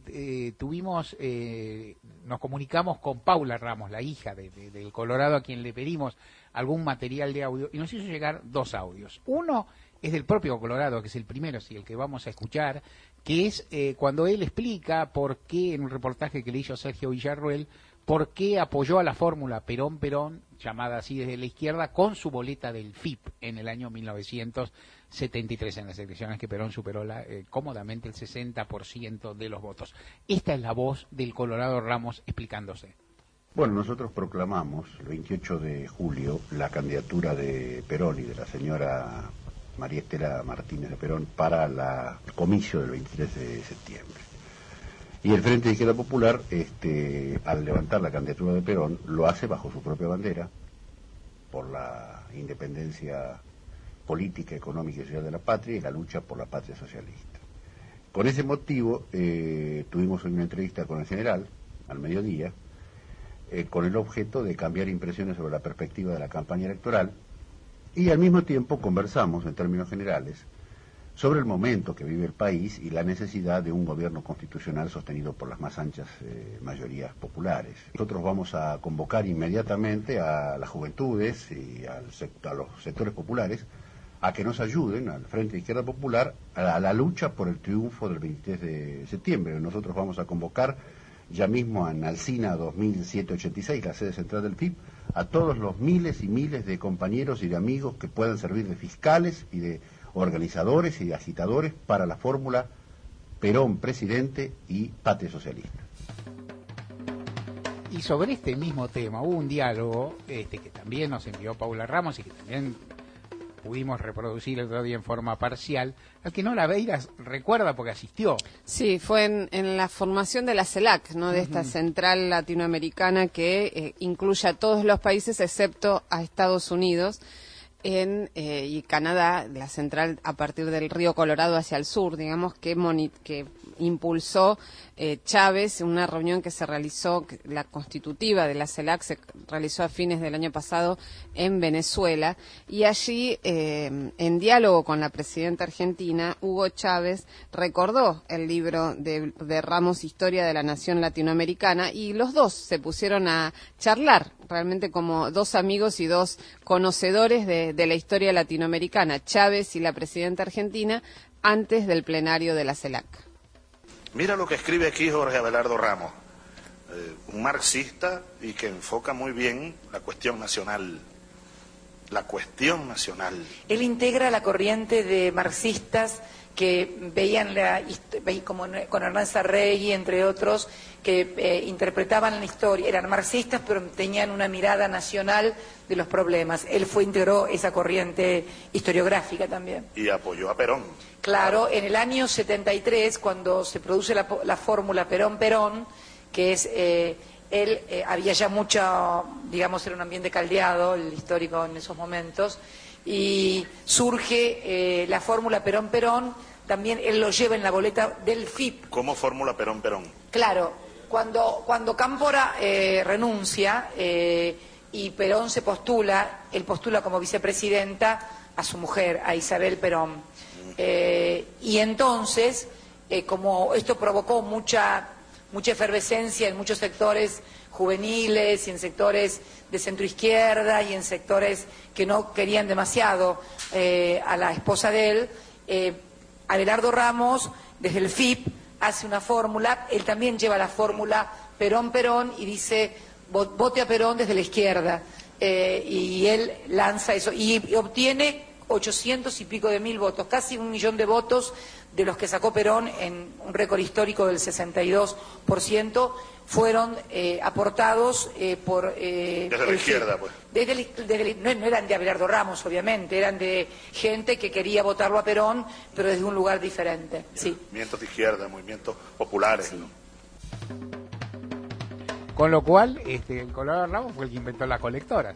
nos comunicamos con Paula Ramos, la hija del Colorado, a quien le pedimos algún material de audio, y nos hizo llegar 2 audios. Uno es del propio Colorado, que es el primero, sí, el que vamos a escuchar, que es cuando él explica por qué, en un reportaje que le hizo Sergio Villarruel, por qué apoyó a la fórmula Perón-Perón, llamada así desde la izquierda, con su boleta del FIP en el año 1973, en las elecciones que Perón superó cómodamente el 60% de los votos. Esta es la voz del Colorado Ramos explicándose. Bueno, nosotros proclamamos el 28 de julio la candidatura de Perón y de la señora María Estela Martínez de Perón para el comicio del 23 de septiembre. Y el Frente de Izquierda Popular, al levantar la candidatura de Perón, lo hace bajo su propia bandera, por la independencia política, económica y social de la patria y la lucha por la patria socialista. Con ese motivo, tuvimos una entrevista con el general, al mediodía, con el objeto de cambiar impresiones sobre la perspectiva de la campaña electoral, y al mismo tiempo conversamos, en términos generales, sobre el momento que vive el país y la necesidad de un gobierno constitucional sostenido por las más anchas mayorías populares. Nosotros vamos a convocar inmediatamente a las juventudes y a los sectores populares a que nos ayuden al Frente de Izquierda Popular a la lucha por el triunfo del 23 de septiembre. Nosotros vamos a convocar ya mismo en Alsina 2786, la sede central del FIP, a todos los miles y miles de compañeros y de amigos que puedan servir de fiscales y de organizadores y de agitadores para la fórmula Perón presidente y patria socialista. Y sobre este mismo tema hubo un diálogo que también nos envió Paula Ramos y que también pudimos reproducir el otro día en forma parcial, al que Nora Beiras recuerda porque asistió. Sí, fue en la formación de la CELAC, ¿no? De esta central latinoamericana que incluye a todos los países excepto a Estados Unidos. y Canadá, la central a partir del río Colorado hacia el sur, digamos, que impulsó Chávez, una reunión que se realizó, la constitutiva de la CELAC se realizó a fines del año pasado en Venezuela, y allí, en diálogo con la presidenta argentina, Hugo Chávez recordó el libro de Ramos, Historia de la Nación Latinoamericana, y los dos se pusieron a charlar, realmente como dos amigos y dos conocedores de la historia latinoamericana, Chávez y la presidenta argentina, antes del plenario de la CELAC. Mira lo que escribe aquí Jorge Abelardo Ramos, un marxista y que enfoca muy bien la cuestión nacional. La cuestión nacional. Él integra la corriente de marxistas que veían como con Hernán Sarregui, entre otros, que interpretaban la historia, eran marxistas pero tenían una mirada nacional de los problemas. Él integró esa corriente historiográfica también. Y apoyó a Perón. Claro, en el año 73, cuando se produce la fórmula Perón-Perón, que es, había ya mucho, digamos, era un ambiente caldeado, el histórico en esos momentos, y surge la fórmula Perón-Perón, también él lo lleva en la boleta del FIP. ¿Cómo fórmula Perón-Perón? Claro, cuando Cámpora renuncia y Perón se postula, él postula como vicepresidenta a su mujer, a Isabel Perón. Y entonces, como esto provocó mucha efervescencia en muchos sectores juveniles y en sectores de centroizquierda y en sectores que no querían demasiado a la esposa de él, Abelardo Ramos, desde el FIP, hace una fórmula, él también lleva la fórmula Perón-Perón y dice, vote a Perón desde la izquierda. Y él lanza eso y obtiene 800 y pico de mil votos, casi 1 millón de votos de los que sacó Perón en un récord histórico del 62%, fueron aportados por... desde la izquierda, pues. No eran de Abelardo Ramos, obviamente, eran de gente que quería votarlo a Perón, pero desde un lugar diferente. Sí. Movimientos de izquierda, movimientos populares. Sí. ¿No? Con lo cual, el Colorado Ramos fue el que inventó las colectoras.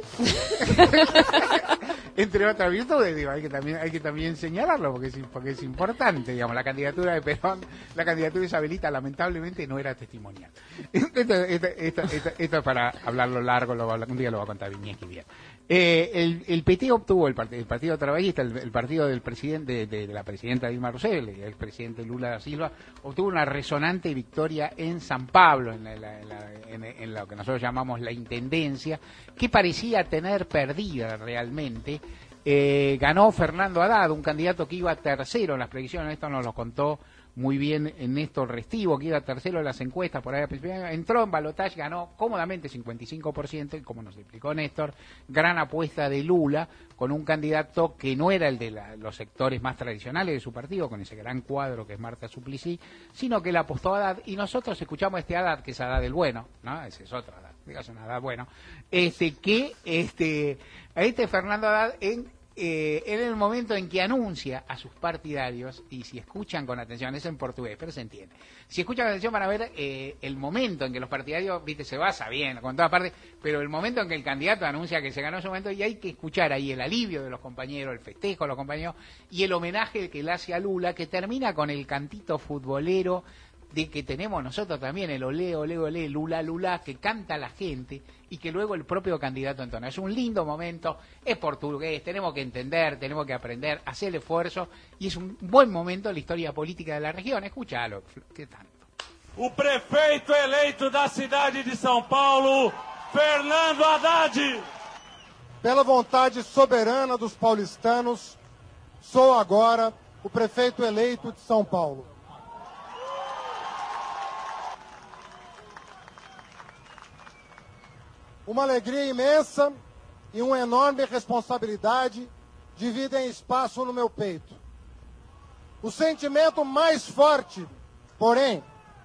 Entre otras virtudes, digo, hay que también señalarlo porque es importante, digamos, la candidatura de Perón, la candidatura de Isabelita lamentablemente no era testimonial. Esto es para hablarlo largo, un día lo va a contar Viñeschi bien. El PT obtuvo el Partido Trabajista, el partido del presidente de la presidenta Dilma Rousseff, el expresidente Lula da Silva, obtuvo una resonante victoria en San Pablo, en lo que nosotros llamamos la intendencia, que parecía tener perdida realmente. Ganó Fernando Haddad, un candidato que iba tercero en las predicciones, esto nos lo contó muy bien Néstor Restivo, que iba tercero en las encuestas, por ahí entró en balotaje, ganó cómodamente 55%, y como nos explicó Néstor, gran apuesta de Lula, con un candidato que no era el de los sectores más tradicionales de su partido, con ese gran cuadro que es Marta Suplicy, sino que le apostó a Haddad, y nosotros escuchamos a Haddad, que es Haddad el bueno, ¿no? Ese es otro Haddad, digas un Haddad bueno, Fernando Haddad en el momento en que anuncia a sus partidarios, y si escuchan con atención, es en portugués, pero se entiende, si escuchan con atención van a ver el momento en que los partidarios, se basa bien, con toda parte, pero el momento en que el candidato anuncia que se ganó ese momento, y hay que escuchar ahí el alivio de los compañeros, el festejo de los compañeros, y el homenaje que le hace a Lula, que termina con el cantito futbolero de que tenemos nosotros también, el olé, olé, olé, Lula, Lula, que canta la gente y que luego el propio candidato entona. Es un lindo momento, es portugués, tenemos que entender, tenemos que aprender, hacer el esfuerzo, y es un buen momento en la historia política de la región. Escúchalo, ¿qué tanto? O prefeito eleito da cidade de São Paulo, Fernando Haddad. Pela vontade soberana dos paulistanos, sou agora o prefeito eleito de São Paulo. Uma alegria imensa e uma enorme responsabilidade dividem espaço no meu peito. O sentimento mais forte, porém,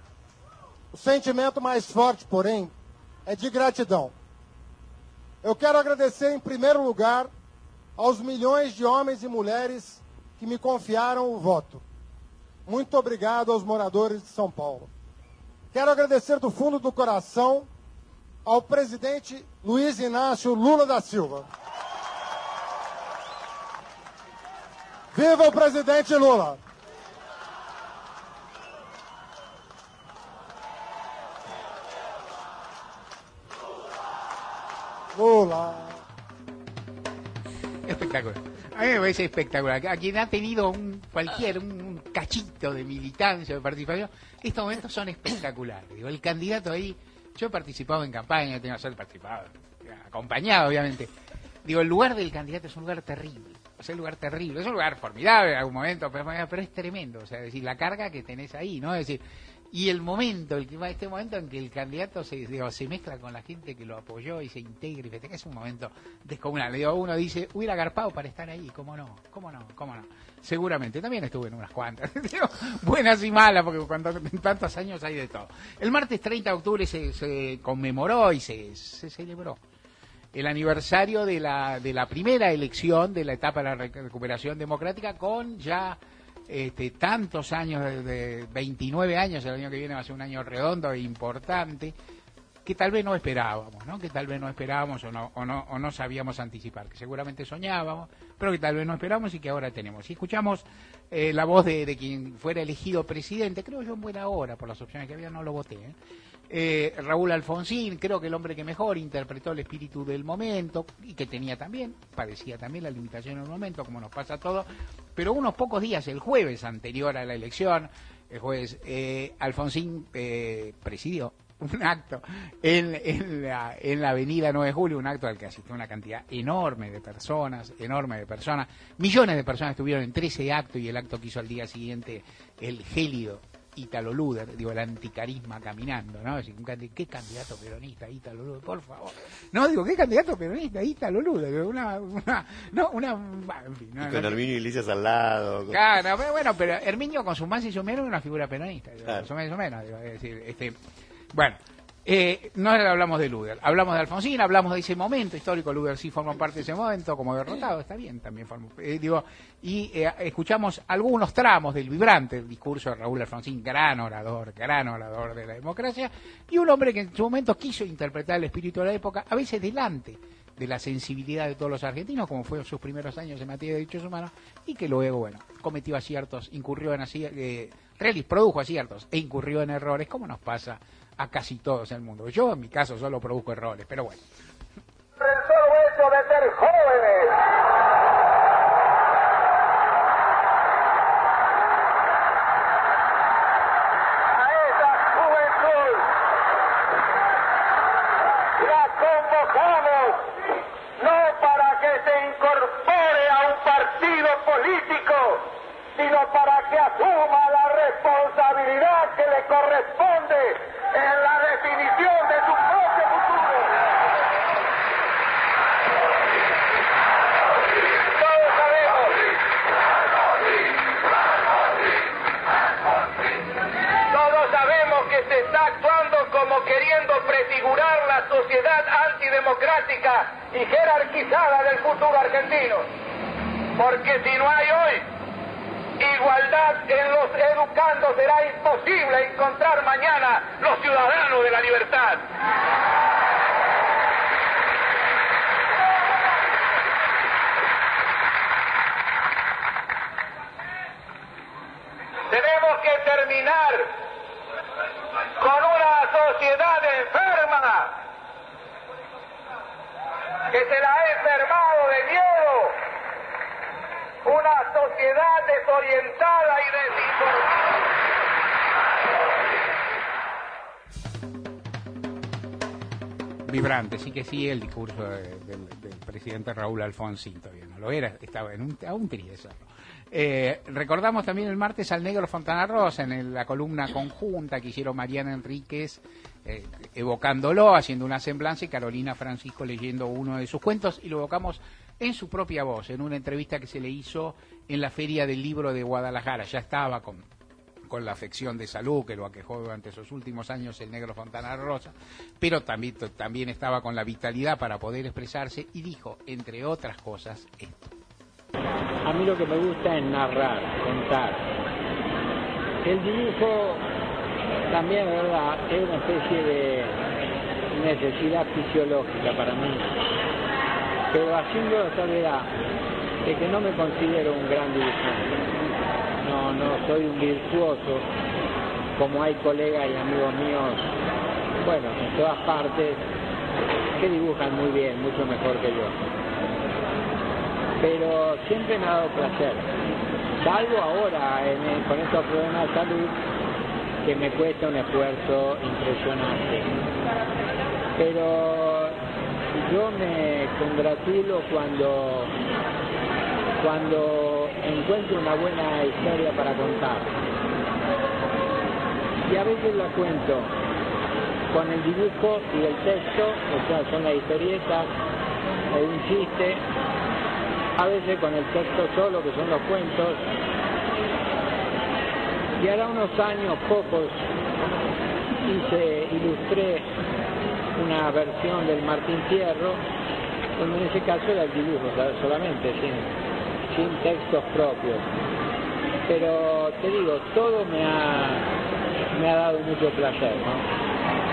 é de gratidão. Eu quero agradecer em primeiro lugar aos milhões de homens e mulheres que me confiaram o voto. Muito obrigado aos moradores de São Paulo. Quero agradecer do fundo do coração ao presidente Luiz Inácio Lula da Silva. Viva o presidente Lula! Lula. Espectacular. A mí me parece espectacular. A quien ha tenido un cachito de militancia, de participación, estos momentos son espectaculares. Digo, el candidato ahí, yo he participado en campaña, tengo que ser participado, acompañado obviamente. Digo, el lugar del candidato es un lugar terrible. O sea, un lugar terrible. Es un lugar formidable en algún momento, pero es tremendo. O sea, es decir, la carga que tenés ahí, ¿no? Es decir, y el momento, este momento en que el candidato se mezcla con la gente que lo apoyó y se integra y festeja, es un momento descomunal. Digo, uno dice, hubiera agarpado para estar ahí, ¿cómo no? Seguramente, también estuve en unas cuantas, digo, buenas y malas, porque cuando en tantos años hay de todo. El martes 30 de octubre se conmemoró y se celebró el aniversario de la primera elección de la etapa de la recuperación democrática, con ya tantos años, de 29 años, el año que viene va a ser un año redondo e importante, que tal vez no esperábamos, ¿no? Que tal vez no esperábamos o no sabíamos anticipar, que seguramente soñábamos, pero que tal vez no esperábamos y que ahora tenemos. Y escuchamos la voz de quien fuera elegido presidente, creo yo en buena hora, por las opciones que había, no lo voté, Raúl Alfonsín, creo que el hombre que mejor interpretó el espíritu del momento y que padecía también la limitación en el momento, como nos pasa a todos, pero unos pocos días, el jueves anterior a la elección, Alfonsín presidió un acto en la avenida 9 de Julio, un acto al que asistió una cantidad enorme de personas, millones de personas estuvieron en 13 actos, y el acto que hizo al día siguiente el gélido Ítalo Luder, el anticarisma caminando, ¿no? Es decir, ¿qué candidato peronista, Ítalo Luder? Por favor. No, digo, ¿qué candidato peronista, Ítalo Luder? En fin. Y con Herminio Iglesias al lado. Claro, pero Herminio con su más y su menos es una figura peronista, claro. Su más y su menos, es decir, bueno. No hablamos de Luder, hablamos de Alfonsín, hablamos de ese momento histórico. Luder sí formó parte de ese momento como derrotado, está bien, también formó. Escuchamos algunos tramos del vibrante discurso de Raúl Alfonsín, gran orador de la democracia, y un hombre que en su momento quiso interpretar el espíritu de la época, a veces delante de la sensibilidad de todos los argentinos, como fue en sus primeros años en materia de derechos humanos, y que luego, cometió aciertos, produjo aciertos e incurrió en errores, como nos pasa a casi todos en el mundo. Yo, en mi caso, solo produzco errores, pero bueno. Por el solo hecho de ser jóvenes. A esa juventud la convocamos no para que se incorpore a un partido político, sino para que asuma la responsabilidad que le corresponde en la definición de su propio futuro. Todos sabemos que se está actuando como queriendo prefigurar la sociedad antidemocrática y jerarquizada del futuro argentino. Porque si no hay hoy igualdad en los educandos, será imposible encontrar mañana los ciudadanos de la libertad. Tenemos que terminar con una sociedad enferma, que se la ha enfermado de miedo, una sociedad desorientada y desinformada. Vibrante, sí que sí, el discurso del presidente Raúl Alfonsín, todavía no lo era, estaba aún tenía eso. Recordamos también el martes al negro Fontana Rosa en la columna conjunta que hicieron Mariana Enríquez, evocándolo, haciendo una semblanza, y Carolina Francisco leyendo uno de sus cuentos, y lo evocamos en su propia voz, en una entrevista que se le hizo en la Feria del Libro de Guadalajara. Ya estaba con la afección de salud que lo aquejó durante esos últimos años el negro Fontana Rosa, pero también estaba con la vitalidad para poder expresarse, y dijo, entre otras cosas, esto. A mí lo que me gusta es narrar, contar. El dibujo también, ¿verdad?, es una especie de necesidad fisiológica para mí. Pero haciendo la soledad, de que no me considero un gran dibujante. No soy un virtuoso, como hay colegas y amigos míos, bueno, en todas partes, que dibujan muy bien, mucho mejor que yo. Pero siempre me ha dado placer, salvo ahora con estos problemas de salud, que me cuesta un esfuerzo impresionante. Pero yo me congratulo cuando encuentro una buena historia para contar. Y a veces la cuento con el dibujo y el texto, o sea, son las historietas o un chiste, a veces con el texto solo, que son los cuentos. Y hará unos años, pocos, ilustré una versión del Martín Fierro, donde en ese caso era el dibujo solamente, sin textos propios. Pero te digo, todo me ha dado mucho placer, ¿no?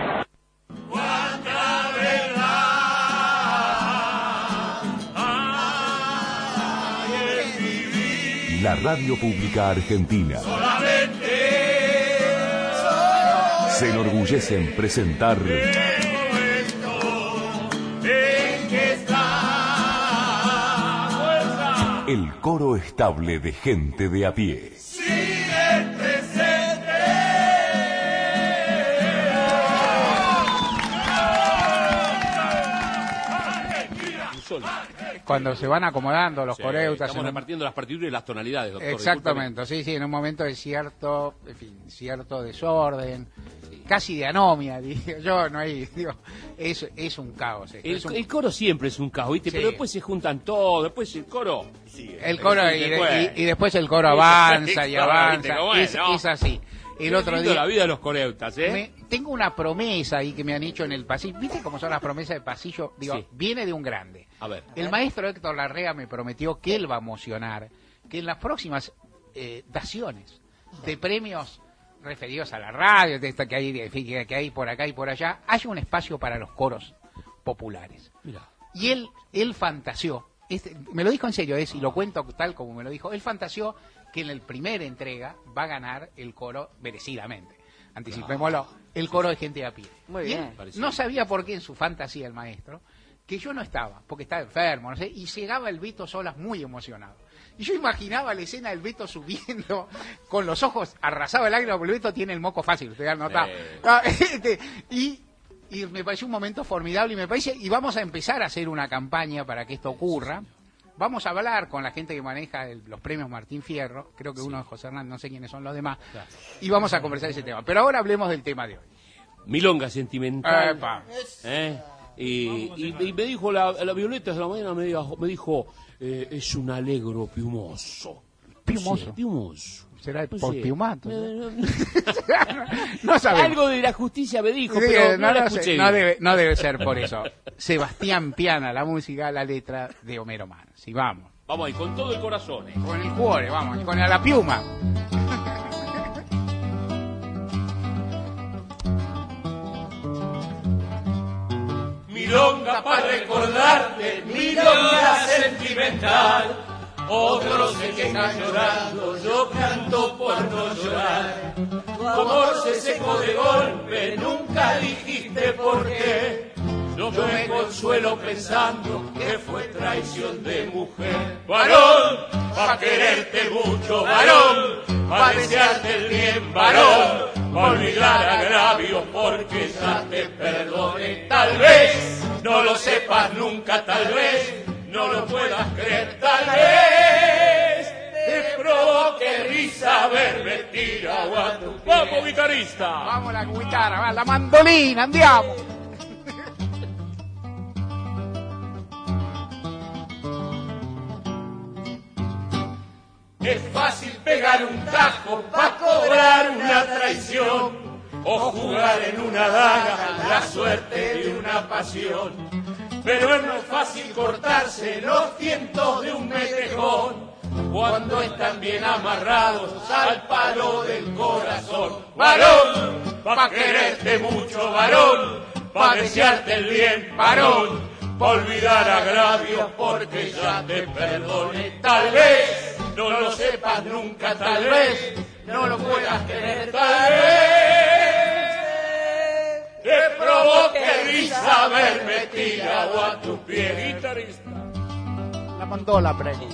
La Radio Pública Argentina se enorgullece en presentar el coro estable de gente de a pie. Cuando se van acomodando los coreutas. Estamos repartiendo las partituras y las tonalidades, doctor. Exactamente, sí, en un momento de cierto desorden, casi de anomia, digo yo, no hay, digo, es un caos. El coro siempre es un caos, ¿viste? Sí. Pero después se juntan todos, después el coro... El coro y después el coro avanza y avanza, es así. El otro día, la vida de los coreutas, tengo una promesa ahí que me han hecho en el pasillo. ¿Viste cómo son las promesas de pasillo? Digo, sí. Viene de un grande. A ver. El maestro Héctor Larrea me prometió que él va a emocionar, que en las próximas daciones de premios referidos a la radio, que hay por acá y por allá, haya un espacio para los coros populares. Mirá. Y él fantaseó, me lo dijo en serio, y lo cuento tal como me lo dijo, él fantaseó que en la primera entrega va a ganar el coro merecidamente. Anticipémoslo, el coro de gente de a pie. Muy bien. No sabía por qué en su fantasía el maestro, que yo no estaba, porque estaba enfermo, no sé, y llegaba el Beto Solas muy emocionado. Y yo imaginaba la escena del Beto subiendo, con los ojos arrasado el lágrima, porque el Beto tiene el moco fácil, usted ha notado. Y me pareció un momento formidable, y vamos a empezar a hacer una campaña para que esto ocurra. Vamos a hablar con la gente que maneja los premios Martín Fierro, creo que uno es José Hernández, no sé quiénes son los demás, y vamos a conversar ese tema. Pero ahora hablemos del tema de hoy. Milonga sentimental. Y me dijo la Violeta de la mañana, me dijo es un alegro piumoso. ¿Piumoso? Piumoso. ¿Será por piumato? No sabemos. Algo de la justicia me dijo, pero no la escuché. No debe ser por eso. Sebastián Piana, la música, la letra de Homero Manzi. Vamos. Vamos ahí, con todo el corazón. Con el cuore, vamos, con la piuma. Milonga para recordarte, milonga sentimental. Otros se quejan llorando, yo canto por no llorar. Tu amor se secó de golpe, nunca dijiste por qué. Yo me consuelo pensando que fue traición de mujer. Varón, pa' quererte mucho, varón, pa' desearte el bien, varón, pa' olvidar agravios porque ya te perdone. Tal vez no lo sepas nunca, tal vez no lo puedas creer, tal vez te provoque risa verme tirado a tu pie. ¡Vamos, guitarrista! ¡Vamos la guitarra, va, la mandolina, andiamo! Es fácil pegar un tajo pa' cobrar una traición o jugar en una daga la suerte de una pasión. Pero es más fácil cortarse los tientos de un metejón cuando están bien amarrados al palo del corazón. Varón, pa' quererte mucho, varón, pa' desearte el bien, varón, olvidar agravios porque ya te perdoné. Tal vez no lo sepas nunca, tal vez no lo puedas querer, tal vez te provoque risa haberme tirado a tus pies. Guitarrista. La mandó la pregunta.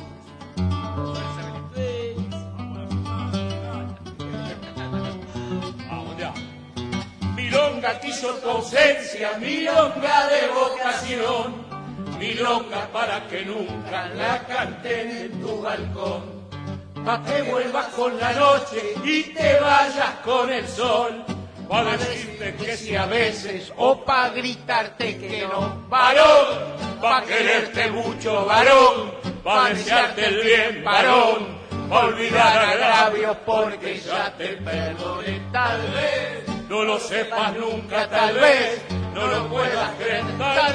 Milonga quiso tu ausencia, milonga de vocación, milonga para que nunca la canten en tu balcón. Pa' que vuelvas con la noche y te vayas con el sol, pa' decirte que si a veces o pa' gritarte que no. Varón, pa' quererte mucho, varón, pa' desearte el bien, varón, pa' olvidar agravios porque ya te perdoné. Tal vez no lo sepas nunca, tal vez no lo puedas creer, tal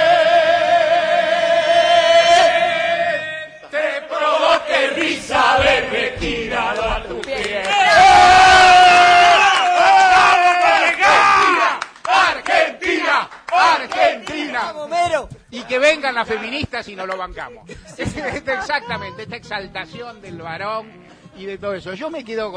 vez te provoque risa haberme tirado a tu pie. ¡Argentina! ¡Argentina! Y que vengan las feministas y nos lo bancamos. Exactamente, esta exaltación del varón y de todo eso. Yo me quedo con